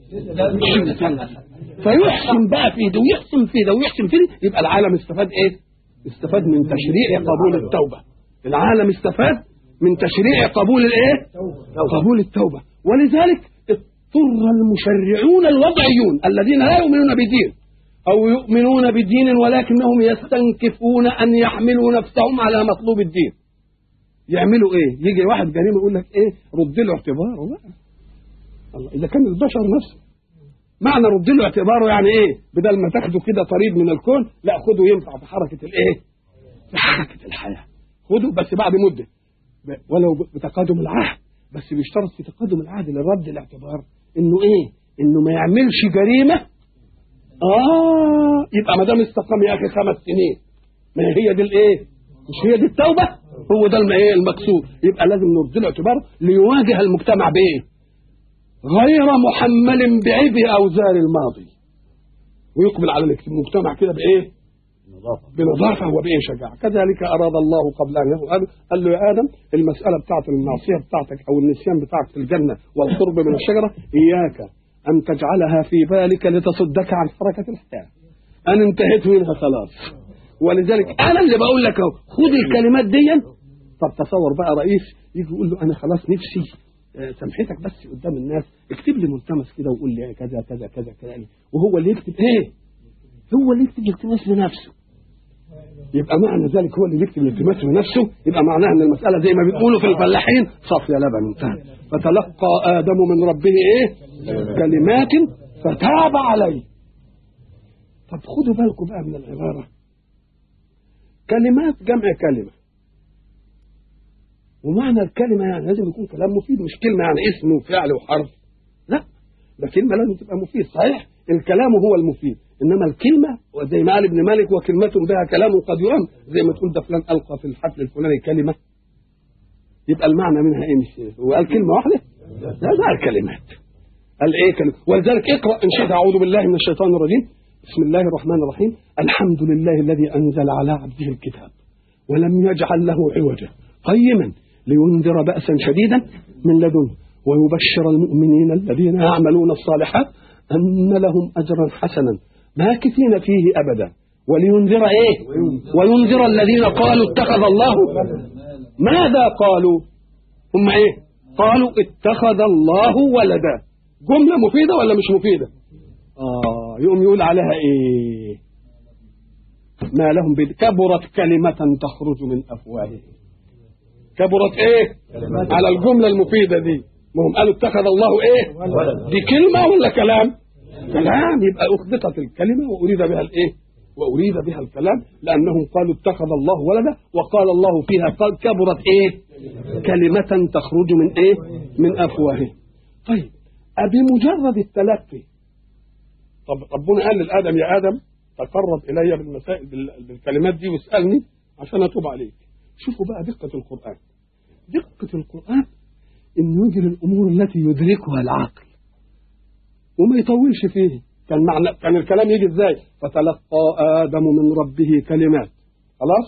فيحسن بقى في ده ويحسن في ده ويحسن في ده، يبقى العالم استفاد ايه؟ استفاد من تشريع قبول التوبة. العالم استفاد من تشريع قبول الايه؟ قبول التوبة. ولذلك اضطر المشرعون الوضعيون الذين لا يؤمنون بدين او يؤمنون بدين ولكنهم يستنكفون ان يحملوا نفسهم على مطلوب الدين. يعملوا ايه؟ يجي واحد جريمه يقول لك ايه؟ رد له اعتباره بقى. الله اذا كان البشر نفسه معنى رد له اعتباره يعني ايه؟ بدل ما تاخده كده طريد من الكون، لا خده ينفع في حركه الايه؟ في حركه الحياه. خده بس بعد مده ولو بتقادم العهد، بس بيشترط في تقادم العهد لرد الاعتبار انه ايه؟ انه ما يعملش جريمه. اه يبقى ما دام استقام يا اخي خمس سنين، ما هي دي الايه؟ مش هي دي التوبه؟ هو ده ايه المقصود. يبقى لازم نرد له اعتبار ليواجه المجتمع بايه؟ غير محمل بعبء اوزار الماضي، ويقبل على المجتمع كده بايه؟ بنظافه وبايه شجاعه. كذلك اراد الله قبل ان يقول قال له يا ادم المساله بتاعت المعصيه بتاعتك او النسيان بتاعك في الجنه والقرب من الشجره اياك ان تجعلها في بالك لتصدك عن حركه الحياه. انا انتهيت منها خلاص. ولذلك انا اللي بقول لك اهو خد الكلمات دي. طب تصور بقى رئيس يجي يقول له انا خلاص نفسي سامحتك بس قدام الناس اكتب لي ملتمس كده وقول لي كذا كذا كذا كذا، وهو اللي يكتب ايه؟ هو اللي يكتب الالتماس لنفسه. يبقى معنى ذلك هو اللي يكتب الالتماس لنفسه، يبقى معناها ان المساله زي ما بيقولوا في الفلاحين صافيه لبن انتهى. فتلقى ادم من ربه ايه؟ كلمات فتاب عليه. طب خدوا بالكم بقى من العباره. كلمات جمع كلمه، ومعنى الكلمه يعني لازم يكون كلام مفيد، مش كلمه يعني اسم وفعل وحرف، لا ده كلمه لازم تبقى مفيد. صحيح الكلام هو المفيد، انما الكلمه زي ما قال ابن مالك وكلمه بها كلام قد يؤم، زي ما تقول ده فلان القى في الحفل الفلاني كلمه، يبقى المعنى منها ايه؟ مش هو قال كلمه واحده؟ لا ده الكلمات قال ايه كلمه. ولذلك اقرا ان شئت اعوذ بالله من الشيطان الرجيم بسم الله الرحمن الرحيم الحمد لله الذي انزل على عبده الكتاب ولم يجعل له عوجا قيما لينذر بأسا شديدا من لدنه ويبشر المؤمنين الذين يعملون الصالحات أن لهم أجرا حسنا ماكثين فيه أبدا ولينذر إيه؟ وينذر الذين قالوا اتخذ الله. ماذا قالوا؟ هم إيه؟ قالوا اتخذ الله ولدا. جملة مفيدة ولا مش مفيدة؟ آه يقوم يقول عليها إيه؟ ما لهم بد... كبرت كلمة تخرج من أفواههم. كبرت ايه على الجمله المفيده دي. ما هم قالوا اتخذ الله ايه؟ دي كلمه ولا كلام؟ كلام. يبقى اثبتت الكلمه واريد بها الايه؟ واريد بها الكلام، لانهم قالوا اتخذ الله ولدا وقال الله فيها قال كبرت ايه؟ كلمه تخرج من ايه؟ من افواههم. طيب بمجرد التلقي. طب ربنا قال لادم يا ادم تقرب الي بالمسائل بالكلمات دي واسالني عشان اتوب عليك. شوفوا بقى دقة القرآن. دقة القرآن إنه يجري الأمور التي يدركها العقل وما يطولش فيه. كان معنى كان الكلام يجي إزاي؟ فتلقى آدم من ربه كلمات، خلاص؟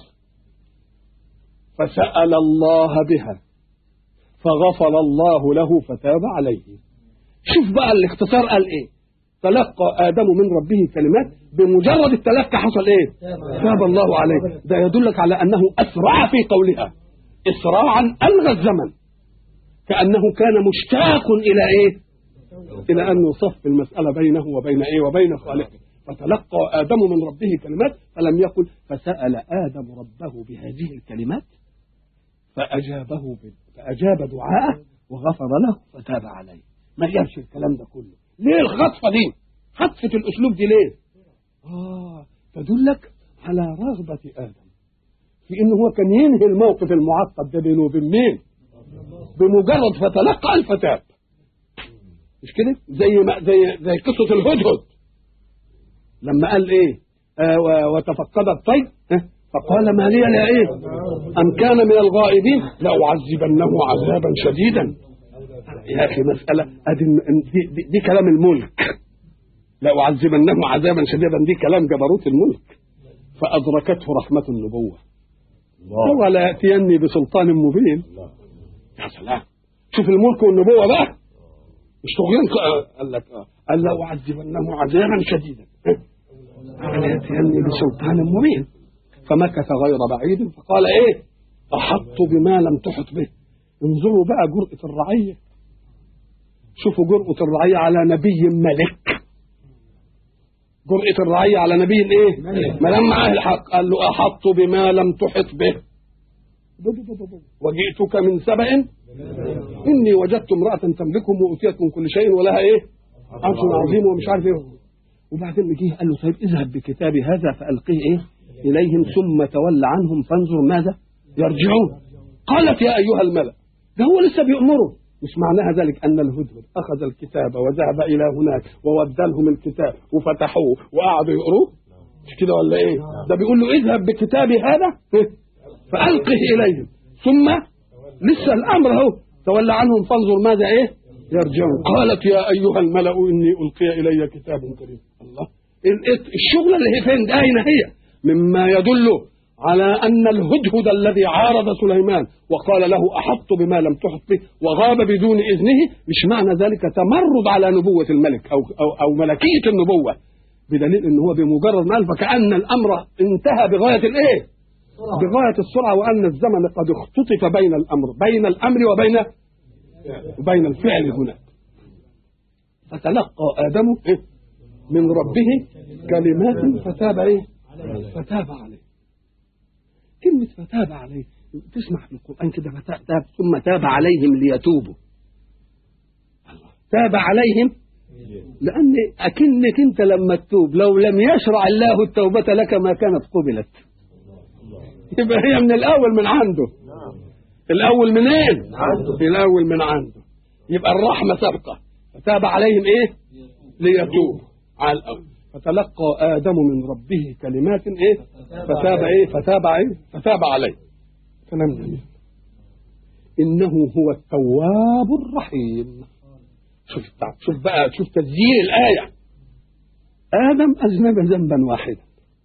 فسأل الله بها فغفر الله له فتاب عليه. شوف بقى الاختصار قال إيه؟ تلقى آدم من ربه كلمات، بمجرد التلقى حصل إيه؟ تاب الله عليه. ده يدلك على أنه أسرع في قولها إسراعا ألغى الزمن، كأنه كان مشتاق إلى إيه؟ إلى أن يصف المسألة بينه وبين إيه؟ وبين خالقه. فتلقى آدم من ربه كلمات فلم يقل فسأل آدم ربه بهذه الكلمات فأجابه فأجاب دعاءه وغفر له فتاب عليه. ما جابش الكلام ده كله. ليه الخطفة دي؟ خطفة الأسلوب دي ليه؟ آه تدلك على رغبة آدم في إنه هو كان ينهي الموقف المعقد ده بينه وبين مين؟ بمجرد فتلقى الفتاب. مش كده؟ زي ما زي زي قصة الهدهد لما قال إيه؟ آه وتفقد الطير فقال ما لي لا إيه؟ أم كان من الغائبين لأعذبنه عذابا شديدا. يا أخي مسألة أدي دي, دي, دي كلام الملك. لا أعذبنه عذابا شديدا دي كلام جبروت الملك. فأدركته رحمة النبوة ولا يأتيني بسلطان مبين. يا سلام شوف الملك والنبوة بقى مش طغيان. قال لك قال لا أعذبنه عذابا شديدا ولا يأتيني بسلطان مبين. فمكث غير بعيد فقال إيه؟ أحط بما لم تحط به. انظروا بقى جرأة الرعية. شوفوا جرأة الرعية على نبي ملك. جرأة الرعية على نبي ايه؟ ما لم معاه الحق قال له أحط بما لم تحط به وجئتك من سبأ إني وجدت امرأة تملكهم وأوتيت من كل شيء ولها ايه؟ عرش عظيم ومش عارف ايه. وبعدين جه قال له طيب اذهب بكتابي هذا فألقيه ايه؟ إليهم ثم تول عنهم فانظر ماذا يرجعون. قالت يا أيها الملأ. ده هو لسه بيأمره. مش معناها ذلك أن الهدهد أخذ الكتاب وذهب إلى هناك وودى لهم الكتاب وفتحوه وقعدوا يقروه. مش كده ولا إيه؟ ده بيقول له اذهب بكتابي هذا فألقه إليهم ثم لسه الامر اهو تولى عنهم فانظر ماذا ايه يرجعون. قالت يا ايها الملأ اني القي الي كتاب كريم. الله الشغله اللي هي فين اين هي مما يدل على ان الهدهد الذي عارض سليمان وقال له احط بما لم تحط به وغاب بدون اذنه مش معنى ذلك تمرد على نبوه الملك او او, أو ملكيه النبوه، بدليل ان هو بمجرد ما قال فكأن الامر انتهى بغايه الايه؟ بغايه السرعه، وان الزمن قد اختطف بين الامر بين الامر وبين وبين الفعل هناك. فتلقى ادم من ربه كلمات فتاب ايه؟ فتاب عليه. كلمه فتاب عليه تسمع في القران كده فتاب ثم تاب عليهم ليتوبوا. تاب عليهم لأن أكنك أنت لما تتوب لو لم يشرع الله التوبة لك ما كانت قبلت. يبقى هي من الأول من عنده. الأول من إيه؟ الأول من عنده. يبقى الرحمة سابقة. فتاب عليهم إيه؟ ليتوب على الأول. فتلقى آدم من ربه كلمات إيه؟ فتاب إيه؟ فتاب إيه؟ فتاب عليه. كلام جميل. إنه هو التواب الرحيم. شوف شوف بقى شوف تسجيل الآية. آدم أذنب ذنبا واحدا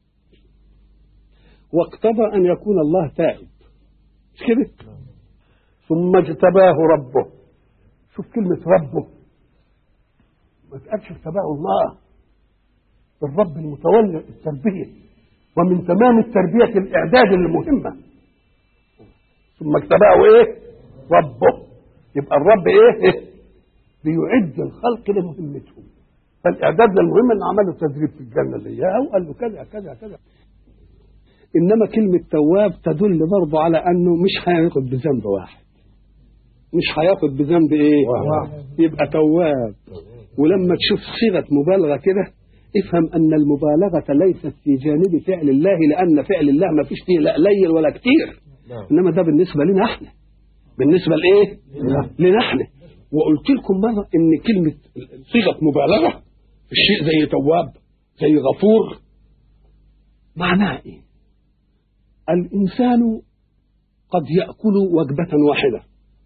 واقتضى أن يكون الله تائب، مش كده؟ ثم اجتباه ربه. شوف كلمة ربه ما تقالش اجتباه الله، الرب المتولى التربية، ومن تمام التربية الإعداد المهمة. ثم اجتباه إيه؟ ربه. يبقى الرب إيه؟ بيعد الخلق لمهمتهم. فالاعداد للمهمه اللي عمله تدريب في الجنه اللي اياها وقال له كذا كذا كذا. انما كلمه تواب تدل برضه على انه مش هياخد بذنب واحد، مش هياخد بذنب ايه؟ واحد. يبقى تواب. ولما تشوف صيغه مبالغه كده افهم ان المبالغه ليست في جانب فعل الله، لان فعل الله ما فيش فيه لا قليل ولا كتير، انما ده بالنسبه لنا احنا، بالنسبه لايه؟ لنا احنا. وقلت لكم مرة ان كلمة صيغة مبالغة في الشيء زي تواب زي غفور معناها ايه؟ الانسان قد يأكل وجبة واحدة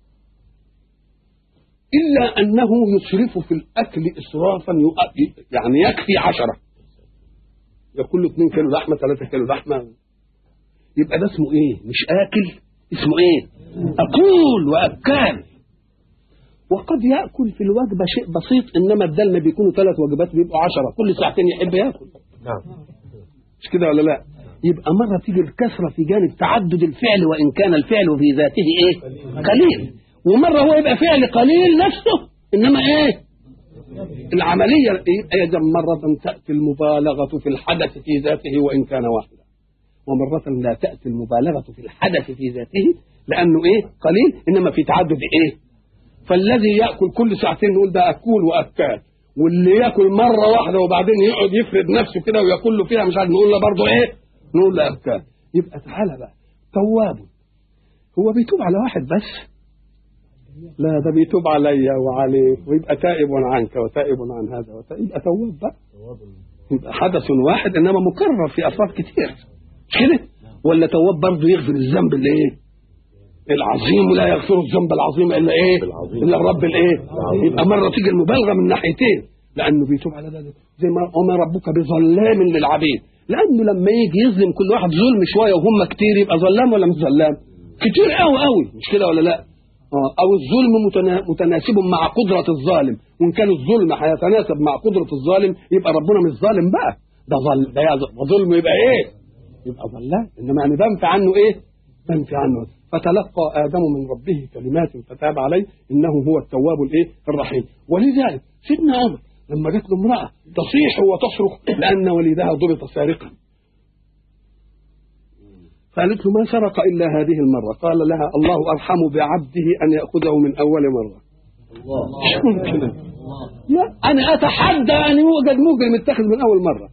الا انه يسرف في الاكل اسرافا يعني يكفي عشرة، يأكل اثنين كيلو لحمة ثلاثة كيلو لحمة، يبقى ده اسمه ايه؟ مش اكل، اسمه ايه؟ اكول واكال. وقد يأكل في الوجبة شيء بسيط، إنما بدل ما بيكونوا ثلاث وجبات بيبقوا عشرة، كل ساعتين يحب يأكل. نعم. مش كده ولا لا؟ يبقى مرة تيجي الكثرة في جانب تعدد الفعل وإن كان الفعل في ذاته إيه؟ قليل. ومرة هو يبقى فعل قليل نفسه، إنما إيه؟ العملية أيضا مرة تأتي المبالغة في الحدث في ذاته وإن كان واحدا، ومرة لا تأتي المبالغة في الحدث في ذاته لأنه إيه؟ قليل، إنما في تعدد إيه؟ فالذي يأكل كل ساعتين نقول ده أكول وأكال، واللي يأكل مرة واحدة وبعدين يقعد يفرد نفسه كده ويأكل له فيها مش عارف نقول له برضه إيه؟ نقول له أكال. يبقى تعالى بقى تواب، هو بيتوب على واحد بس؟ لا، ده بيتوب علي وعليك، ويبقى تائب عنك وتائب عن هذا وتائب، يبقى تواب بقى. يبقى حدث واحد إنما مكرر في أفراد كتير، مش كده؟ ولا تواب برضه يغفر الذنب اللي إيه؟ العظيم، ولا يغفر الذنب العظيم الا ايه؟ الا الرب الايه؟ يبقى مره تيجي المبالغه من ناحيتين، لانه بيتوب على ده زي ما وما ربك بظلام للعبيد، لانه لما يجي يظلم كل واحد ظلم شويه وهم كتير يبقى ظلام ولا مش ظلام؟ كتير قوي قوي، مش كده ولا لا؟ اه او الظلم متناسب مع قدره الظالم، وان كان الظلم هيتناسب مع قدره الظالم يبقى ربنا مش ظالم بقى، ده ظلم، ده ظلم يبقى ايه؟ يبقى ظلام، انما يعني بنفي عنه ايه؟ بنفي عنه. فتلقى آدم من ربه كلمات فتاب عليه إنه هو التواب الإيه؟ الرحيم. ولذلك سيدنا عمر لما جت له امرأة تصيح وتصرخ لأن وليدها ضبط سارقا، قالت له ما سرق إلا هذه المرة، قال لها الله أرحم بعبده أن يأخذه من أول مرة. الله شو ممكن؟ لا، أنا أتحدى أن يوجد مجرم يتخذ من أول مرة،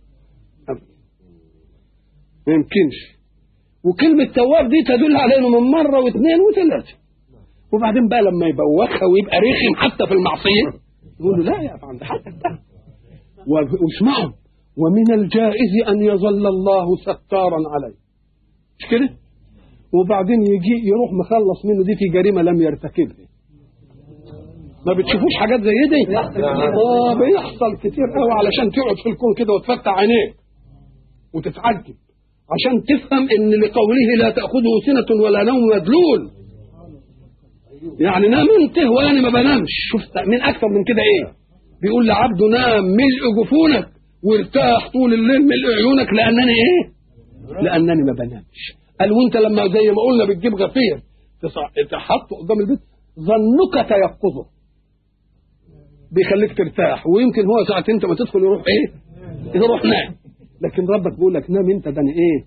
ما يمكنش. وكلمة تواب دي تدل على انه من مرة واثنين وثلاثة، وبعدين بقى لما يبوخها ويبقى رخم حتى في المعصية يقول له لا يا عند حدك ده. واسمعوا، ومن الجائز ان يظل الله ستارا عليه، مش كده؟ وبعدين يجي يروح مخلص منه، دي في جريمة لم يرتكبها. ما بتشوفوش حاجات زي دي؟ اه بيحصل كتير قوي، علشان تقعد في الكون كده وتفتح عينيك وتتعجب عشان تفهم ان لقوله لا تأخذه سنة ولا نوم مدلول، يعني نام انت وانا ما بنامش. شفت من اكثر من كده ايه؟ بيقول لعبده نام ملء جفونك وارتاح طول الليل ملء عيونك لانني ايه؟ لانني ما بنامش. قال وانت لما زي ما قلنا بتجيب غفير تحطه قدام البيت ظنك تيقظه بيخليك ترتاح، ويمكن هو ساعتين انت ما تدخل يروح ايه؟ يروح نام. لكن ربك بيقول لك نام انت، ده ايه؟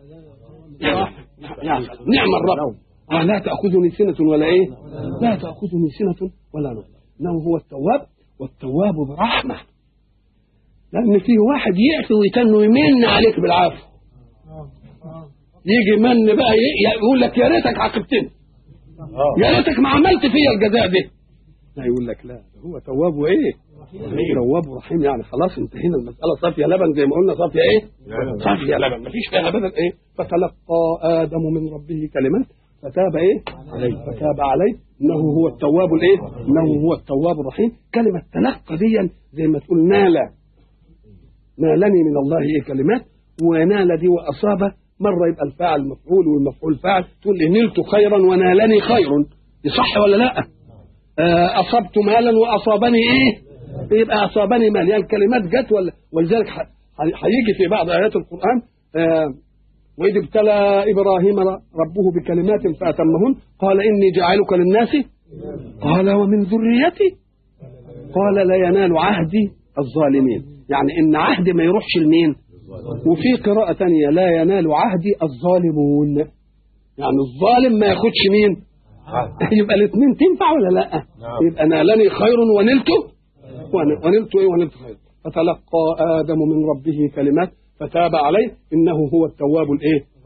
يعني نعم الرب. آه لا تأخذني سنة ولا ايه؟ لا تأخذني سنة ولا نوم. انه هو التواب، والتواب برحمة. لأن في واحد يعفي ويتن ويمن عليك بالعافية، يجي من بقى يقول لك يا ريتك عاقبتني، يا ريتك ما عملت فيا الجزاء ده. لا يقول لك لا، هو تواب وايه؟ تواب ورحيم. يعني خلاص انتهينا المسألة، صافية لبن زي ما قلنا، صافية ايه؟ صافية لبن، مفيش فيها ابدا ايه؟ فتلقى آدم من ربه كلمات فتاب ايه؟ عليه، فتاب عليه انه هو التواب الايه؟ انه هو التواب الرحيم. كلمة تلقى دي زي ما تقول نال، نالني من الله ايه كلمات، ونال دي وأصاب، مرة يبقى الفاعل مفعول والمفعول فاعل، تقول لي نلت خيرا ونالني خير، يصح ولا لا؟ أصبت مالا وأصابني إيه؟ يبقى أصابني مال، يعني الكلمات جت ولا؟ ولذلك هيجي في بعض آيات القرآن وإذ ابتلى إبراهيم ربه بكلمات فأتمهن قال إني جاعلك للناس، قال ومن ذريتي، قال لا ينال عهدي الظالمين. يعني إن عهدي ما يروحش لمين؟ وفي قراءة تانية لا ينال عهدي الظالمون، يعني الظالم ما ياخدش مين؟ يبقى الاثنين تنفع ولا لا؟ يبقى نالني خير ونلته ونلت ايه؟ ونلت خير. فتلقى آدم من ربه كلمات فتاب عليه انه هو التواب الايه؟